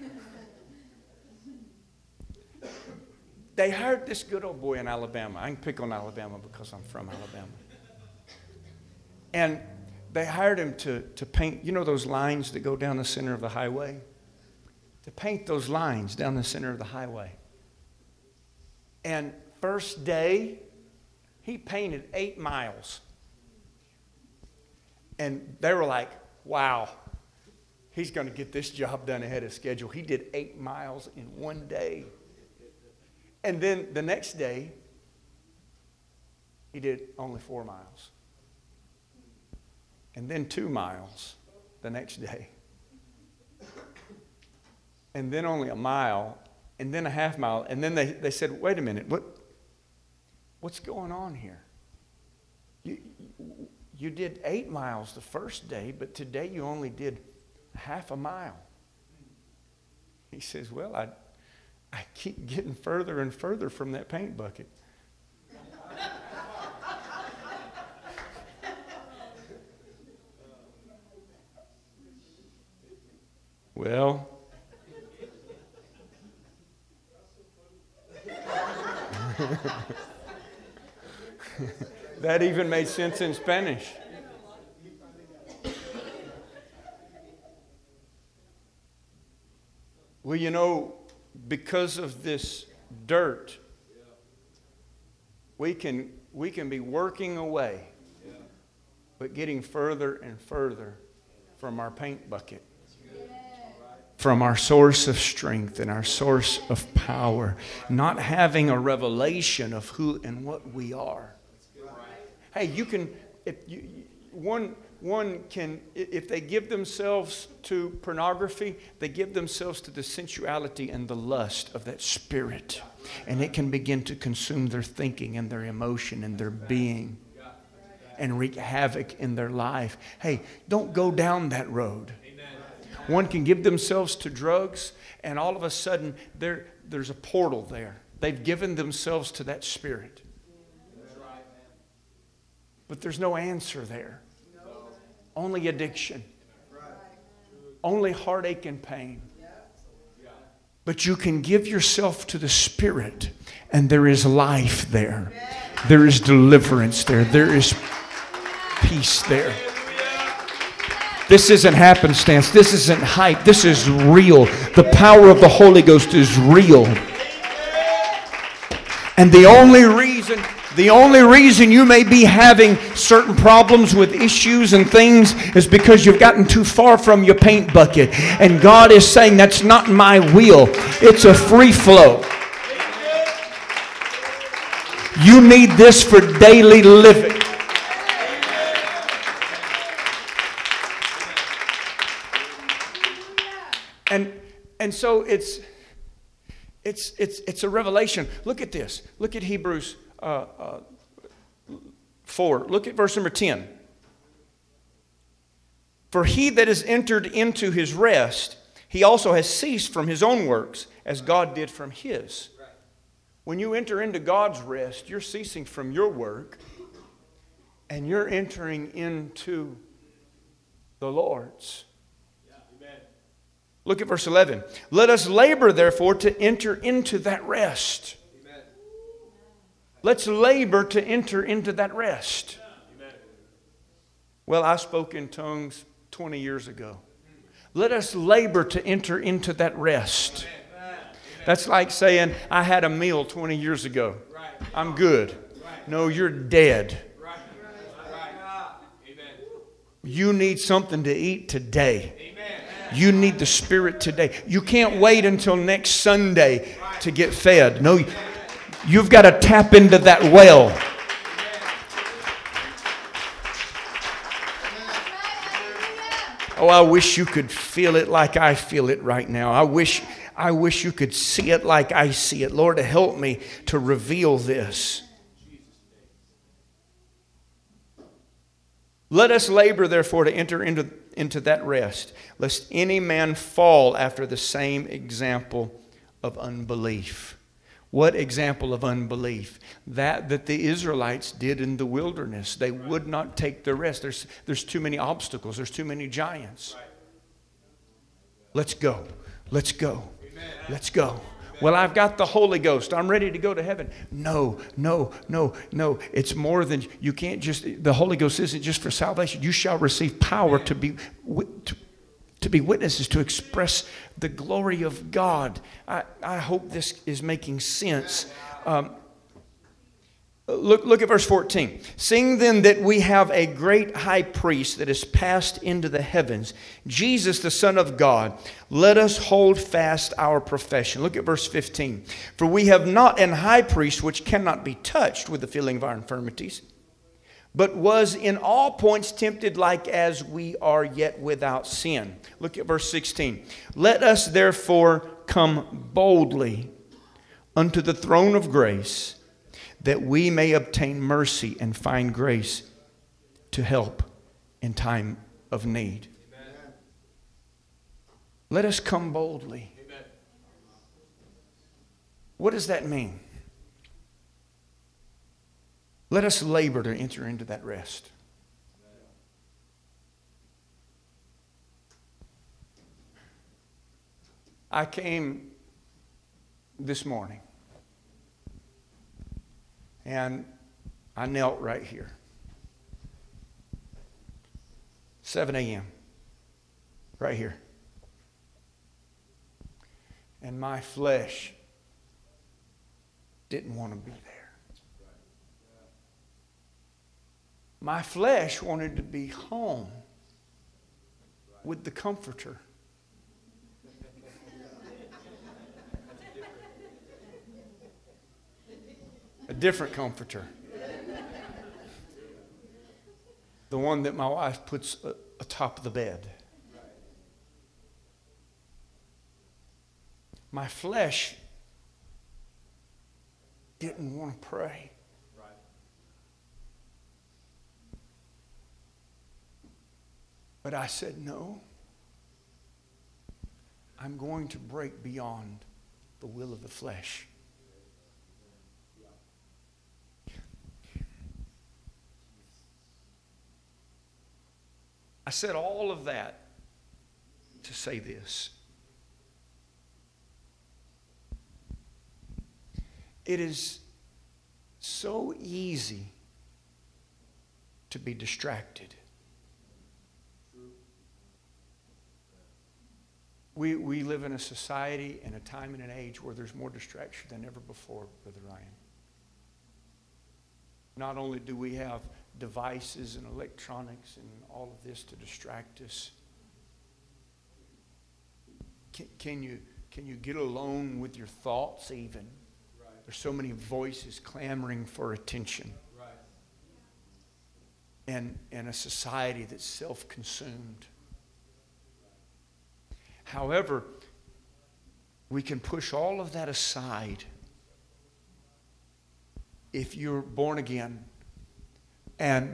They hired this good old boy in Alabama. I can pick on Alabama because I'm from Alabama. And they hired him to paint, you know those lines that go down the center of the highway? To paint those lines down the center of the highway. And first day, he painted 8 miles. And they were like, wow, he's going to get this job done ahead of schedule. He did 8 miles in one day. And then the next day, he did only 4 miles. And then 2 miles the next day. And then only 1 mile. And then a half mile. And then they said, wait a minute, what's going on here? You did 8 miles the first day, but today you only did half a mile. He says, well, I keep getting further and further from that paint bucket. Well, that even made sense in Spanish. Well, you know, because of this dirt, we can be working away but getting further and further from our paint bucket, from our source of strength and our source of power, not having a revelation of who and what we are. Hey, you can, one can, if they give themselves to pornography, they give themselves to the sensuality and the lust of that spirit. And it can begin to consume their thinking and their emotion and their being and wreak havoc in their life. Hey, don't go down that road. One can give themselves to drugs, and all of a sudden there's a portal there. They've given themselves to that spirit. But there's no answer there. Only addiction. Only heartache and pain. But you can give yourself to the Spirit, and there is life there. There is deliverance there. There is peace there. This isn't happenstance. This isn't hype. This is real. The power of the Holy Ghost is real. And the only reason you may be having certain problems with issues and things is because you've gotten too far from your paint bucket. And God is saying, that's not my will. It's a free flow. You need this for daily living. And so it's a revelation. Look at this. Look at Hebrews 4. Look at verse number 10. For he that is entered into his rest, he also has ceased from his own works, as God did from his. When you enter into God's rest, you're ceasing from your work, and you're entering into the Lord's. Look at verse 11. Let us labor, therefore, to enter into that rest. Amen. Let's labor to enter into that rest. Amen. Well, I spoke in tongues 20 years ago. Let us labor to enter into that rest. Amen. That's like saying, I had a meal 20 years ago. Right. I'm good. Right. No, you're dead. Right. Right. You need something to eat today. You need the Spirit today. You can't wait until next Sunday to get fed. No, you've got to tap into that well. Oh, I wish you could feel it like I feel it right now. I wish you could see it like I see it. Lord, help me to reveal this. Let us labor, therefore, to enter into that rest, lest any man fall after the same example of unbelief. What example of unbelief? That the Israelites did in the wilderness. They would not take the rest. There's too many obstacles. There's too many giants. Let's go. Let's go. Let's go. Well, I've got the Holy Ghost. I'm ready to go to heaven. No. It's more than, you can't just, the Holy Ghost isn't just for salvation. You shall receive power to be witnesses, to express the glory of God. I hope this is making sense. Look at verse 14. Seeing then that we have a great high priest that is passed into the heavens, Jesus the Son of God, let us hold fast our profession. Look at verse 15. For we have not an high priest which cannot be touched with the feeling of our infirmities, but was in all points tempted like as we are, yet without sin. Look at verse 16. Let us therefore come boldly unto the throne of grace, that we may obtain mercy and find grace to help in time of need. Amen. Let us come boldly. Amen. What does that mean? Let us labor to enter into that rest. I came this morning. And I knelt right here. 7 a.m. Right here. And my flesh didn't want to be there. My flesh wanted to be home with the Comforter. A different Comforter. The one that my wife puts atop of the bed. My flesh didn't want to pray. But I said, no. I'm going to break beyond the will of the flesh. I said all of that to say this. It is so easy to be distracted. We live in a society and a time and an age where there's more distraction than ever before, Brother Ryan. Not only do we have devices and electronics and all of this to distract us, can you get alone with your thoughts even? There's so many voices clamoring for attention. And a society that's self-consumed. However, we can push all of that aside if you're born again, and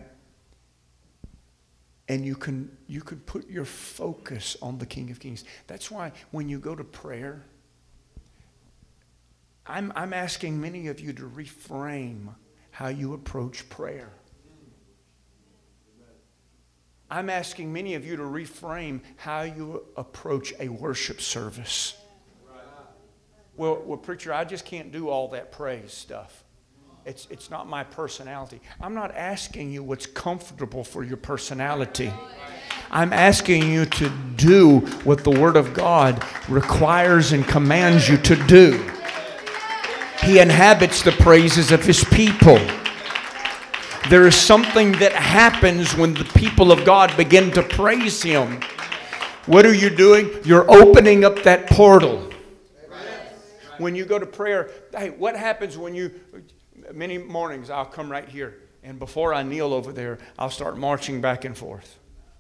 you can put your focus on the King of Kings. That's why when you go to prayer, I'm asking many of you to reframe how you approach prayer. I'm asking many of you to reframe how you approach a worship service. Well, preacher, I just can't do all that praise stuff. It's not my personality. I'm not asking you what's comfortable for your personality. I'm asking you to do what the Word of God requires and commands you to do. He inhabits the praises of His people. There is something that happens when the people of God begin to praise Him. What are you doing? You're opening up that portal. When you go to prayer, hey, what happens when you... Many mornings I'll come right here, and before I kneel over there, I'll start marching back and forth.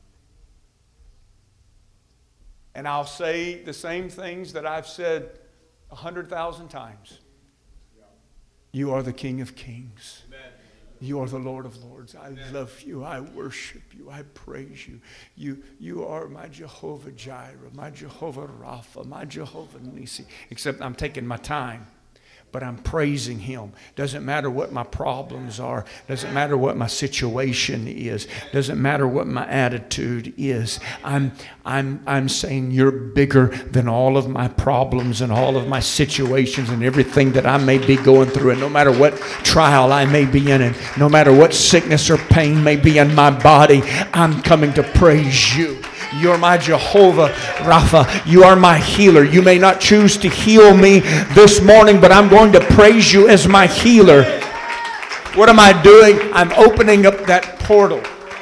And I'll say the same things that I've said 100,000 times. You are the King of Kings. You are the Lord of Lords. I love you. I worship you. I praise you. You are my Jehovah Jireh, my Jehovah Rapha, my Jehovah Nisi. Except I'm taking my time. But I'm praising Him. Doesn't matter what my problems are. Doesn't matter what my situation is. Doesn't matter what my attitude is. I'm saying you're bigger than all of my problems and all of my situations and everything that I may be going through. And no matter what trial I may be in, and no matter what sickness or pain may be in my body, I'm coming to praise you. You're my Jehovah Rapha. You are my healer. You may not choose to heal me this morning, but I'm going to praise you as my healer. What am I doing? I'm opening up that portal.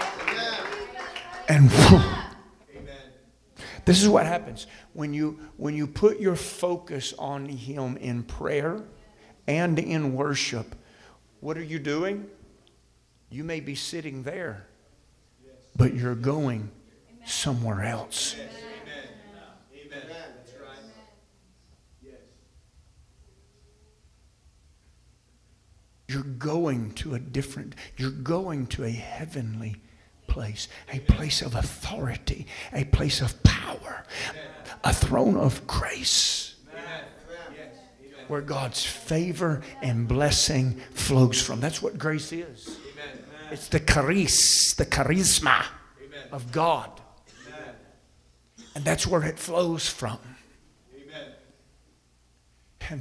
And this is what happens when you put your focus on Him in prayer and in worship. What are you doing? You may be sitting there, but you're going somewhere else. Amen. Amen. That's right. Yes. You're going to a heavenly place, a place of authority, a place of power, a throne of grace, where God's favor and blessing flows from. That's what grace is. It's the charisma of God. And that's where it flows from. Amen. And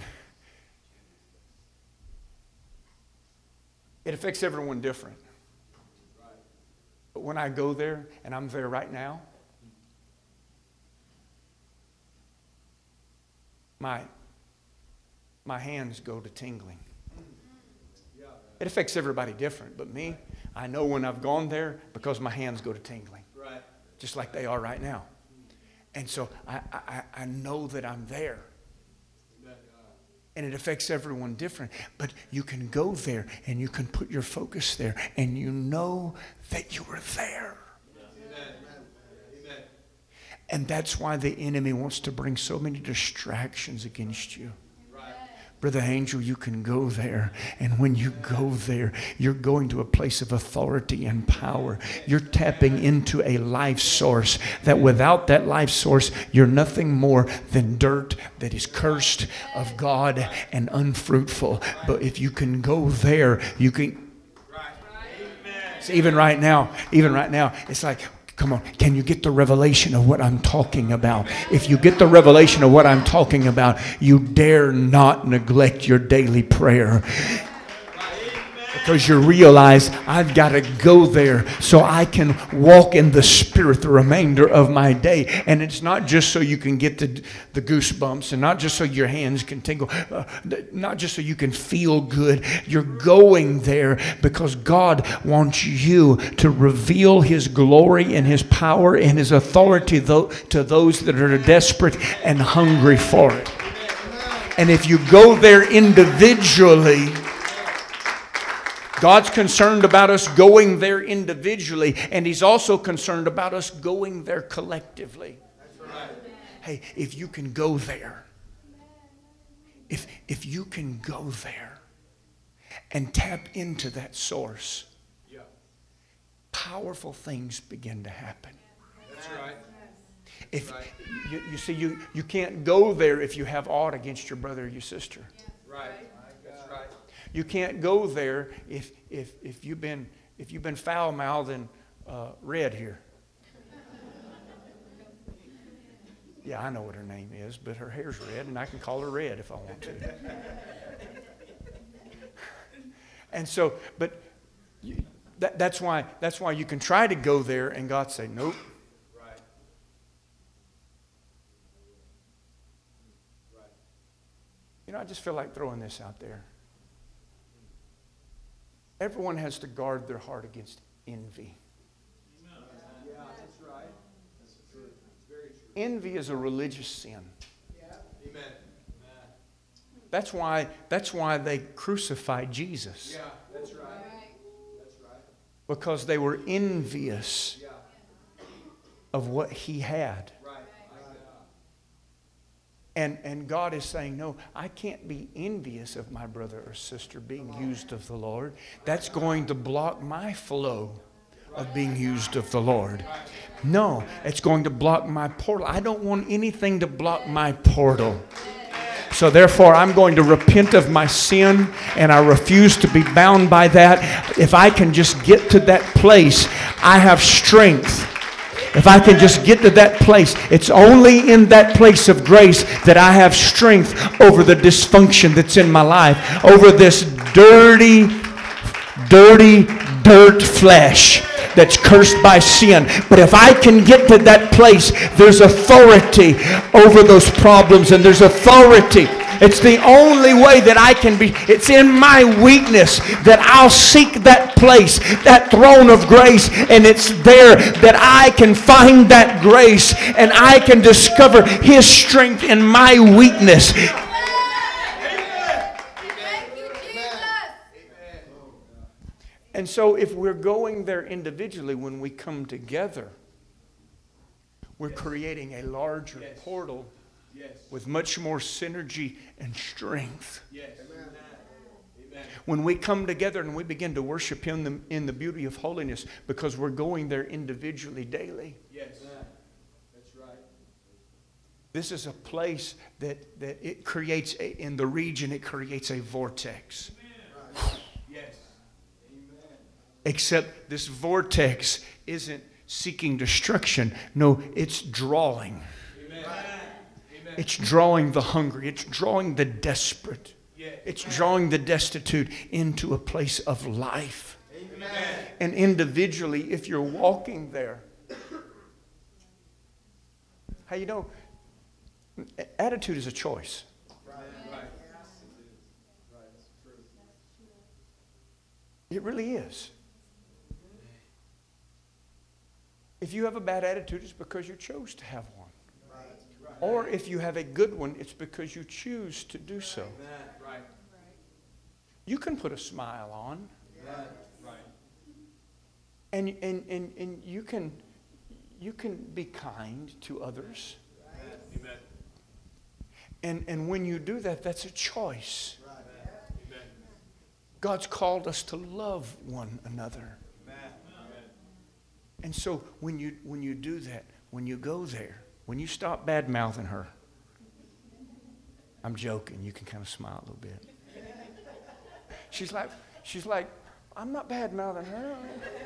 it affects everyone different. But when I go there, and I'm there right now, my hands go to tingling. It affects everybody different, but me, I know when I've gone there because my hands go to tingling. Right. Just like they are right now. And so I know that I'm there. And it affects everyone different. But you can go there and you can put your focus there. And you know that you were there. Amen. And that's why the enemy wants to bring so many distractions against you. Brother Angel, you can go there. And when you go there, you're going to a place of authority and power. You're tapping into a life source that without that life source, you're nothing more than dirt that is cursed of God and unfruitful. But if you can go there, you can... See, even right now, it's like... Come on, can you get the revelation of what I'm talking about? If you get the revelation of what I'm talking about, you dare not neglect your daily prayer. Because you realize I've got to go there so I can walk in the Spirit the remainder of my day. And it's not just so you can get the goosebumps and not just so your hands can tingle, not just so you can feel good. You're going there because God wants you to reveal His glory and His power and His authority to those that are desperate and hungry for it. And if you go there individually, God's concerned about us going there individually, and He's also concerned about us going there collectively. That's right. Hey, if you can go there, if you can go there and tap into that source, powerful things begin to happen. That's right. If you see, you can't go there if you have aught against your brother or your sister. Right. That's right. You can't go there if you've been foul-mouthed and Red here. Yeah, I know what her name is, but her hair's red, and I can call her Red if I want to. And so, but that's why you can try to go there, and God say, nope. Right. You know, I just feel like throwing this out there. Everyone has to guard their heart against envy. Yeah, that's right. That's true. It's very true. Envy is a religious sin. Amen. That's why they crucified Jesus. Yeah, that's right. That's right. Because they were envious Yeah. of what He had. Right. And God is saying, no, I can't be envious of my brother or sister being used of the Lord. That's going to block my flow of being used of the Lord. No, it's going to block my portal. I don't want anything to block my portal. So therefore, I'm going to repent of my sin, and I refuse to be bound by that. If I can just get to that place, I have strength. If I can just get to that place, it's only in that place of grace that I have strength over the dysfunction that's in my life, over this dirty dirt flesh that's cursed by sin. But if I can get to that place, there's authority over those problems, and there's authority. It's the only way that I can be. It's in my weakness that I'll seek that place, that throne of grace, and it's there that I can find that grace and I can discover His strength in my weakness. And so if we're going there individually, when we come together, we're creating a larger portal with much more synergy and strength. Yes. Amen. When we come together and we begin to worship Him in the beauty of holiness, because we're going there individually daily. Yes. That's right. This is a place that it creates, in the region, it creates a vortex. Yes. Amen. Except this vortex isn't seeking destruction. No, it's drawing. Amen. It's drawing the hungry. It's drawing the desperate. Yes. It's drawing the destitute into a place of life. Amen. And individually, if you're walking there, hey, you know, attitude is a choice. Right. Right. Right. That's true. It really is. If you have a bad attitude, it's because you chose to have one. Or if you have a good one, it's because you choose to do so. You can put a smile on. And you can be kind to others. And when you do that, that's a choice. God's called us to love one another. And so when you do that, when you go there, when you stop bad-mouthing her, I'm joking. You can kind of smile a little bit. She's like, I'm not bad-mouthing her.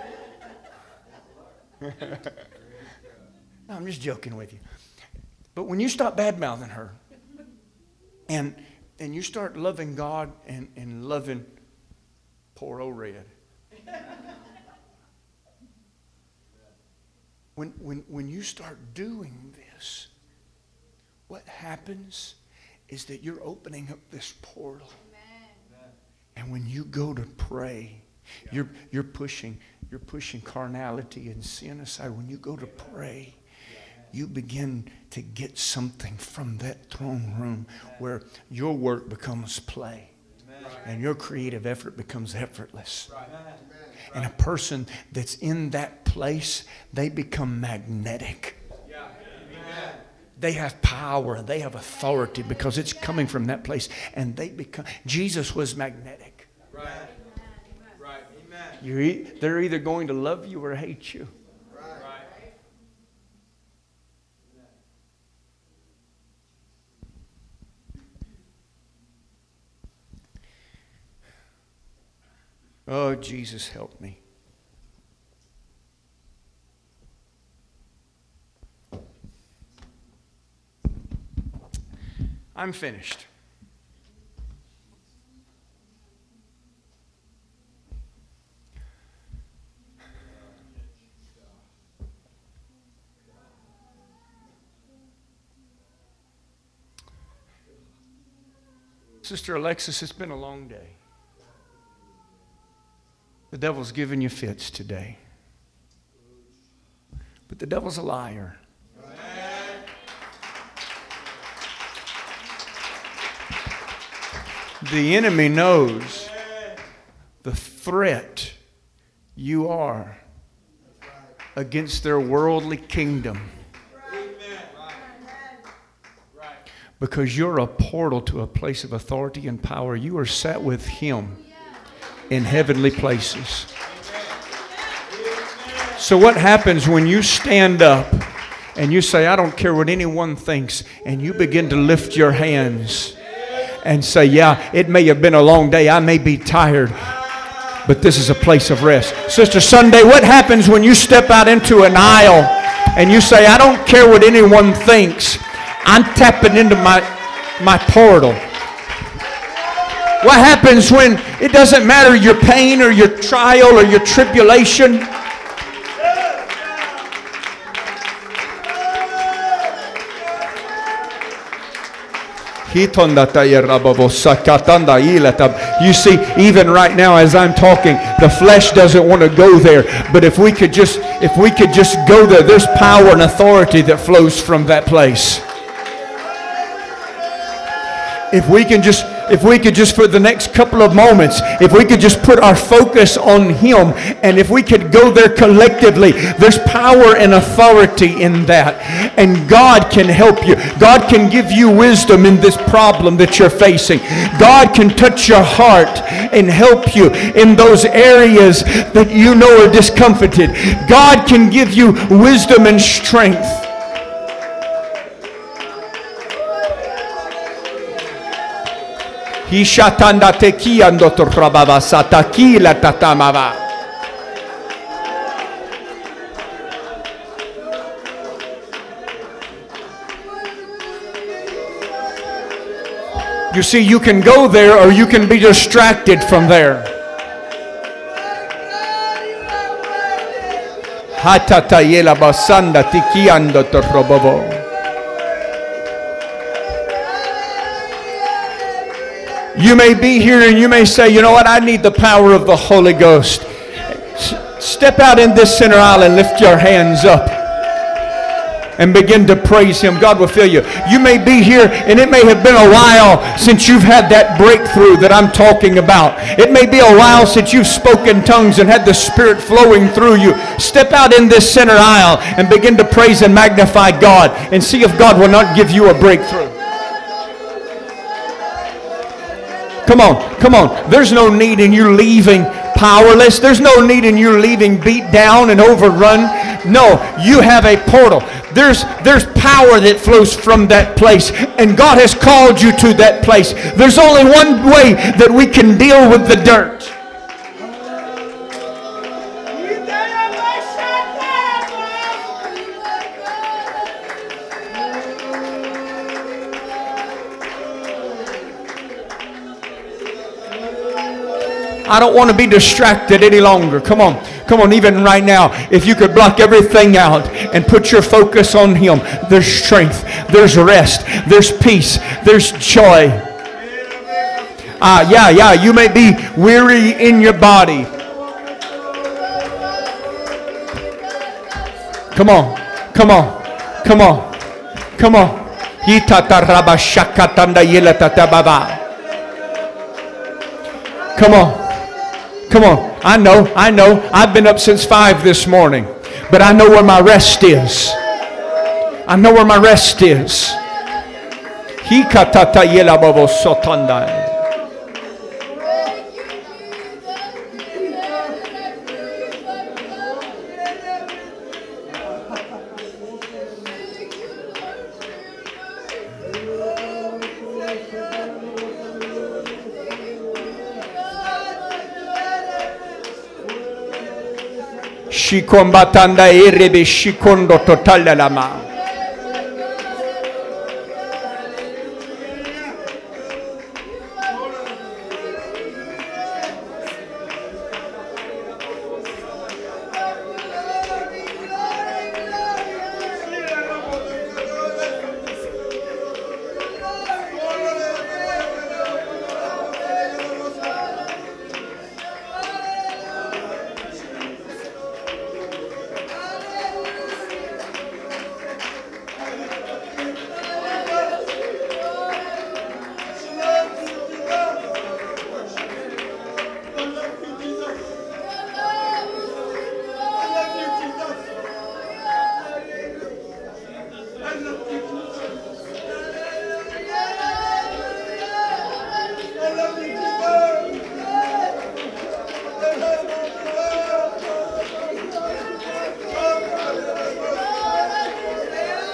No, I'm just joking with you. But when you stop bad-mouthing her, and you start loving God and loving poor old Red. When you start doing this, what happens is that you're opening up this portal. Amen. And when you go to pray, you're pushing carnality and sin aside. When you go to pray, you begin to get something from that throne room where your work becomes play and your creative effort becomes effortless. And a person that's in that place, they become magnetic. They have power. They have authority because it's coming from that place. And they become. Jesus was magnetic. They're either going to love you or hate you. Oh, Jesus, help me. I'm finished. Sister Alexis, it's been a long day. The devil's giving you fits today. But the devil's a liar. The enemy knows the threat you are against their worldly kingdom. Because you're a portal to a place of authority and power. You are sat with Him in heavenly places. So what happens when you stand up and you say, I don't care what anyone thinks, and you begin to lift your hands and say, yeah, it may have been a long day. I may be tired, but this is a place of rest. Sister Sunday, what happens when you step out into an aisle and you say, I don't care what anyone thinks. I'm tapping into my portal. What happens when it doesn't matter your pain or your trial or your tribulation? You see, even right now as I'm talking, the flesh doesn't want to go there. But if we could just go there, there's power and authority that flows from that place. If we could just for the next couple of moments, if we could just put our focus on Him, and if we could go there collectively, there's power and authority in that. And God can help you. God can give you wisdom in this problem that you're facing. God can touch your heart and help you in those areas that you know are discomforted. God can give you wisdom and strength. Hishatanda teki andoto rababa sataki la tatamava. You see, you can go there or you can be distracted from there. Hatata yela basanda tiki andoto robobo. You may be here and you may say, you know what, I need the power of the Holy Ghost. Step out in this center aisle and lift your hands up and begin to praise Him. God will fill you. You may be here and it may have been a while since you've had that breakthrough that I'm talking about. It may be a while since you've spoken tongues and had the Spirit flowing through you. Step out in this center aisle and begin to praise and magnify God and see if God will not give you a breakthrough. Come on, come on. There's no need in you leaving powerless. There's no need in you leaving beat down and overrun. No, you have a portal. There's power that flows from that place, and God has called you to that place. There's only one way that we can deal with the dirt. I don't want to be distracted any longer. Come on. Come on, even right now, if you could block everything out and put your focus on Him, there's strength, there's rest, there's peace, there's joy. You may be weary in your body. Come on, come on, come on, come on. Come on. Come on. I know. I've been up since 5 this morning. But I know where my rest is. I know where my rest is. Shikombatanda erebe shikondo totala lama.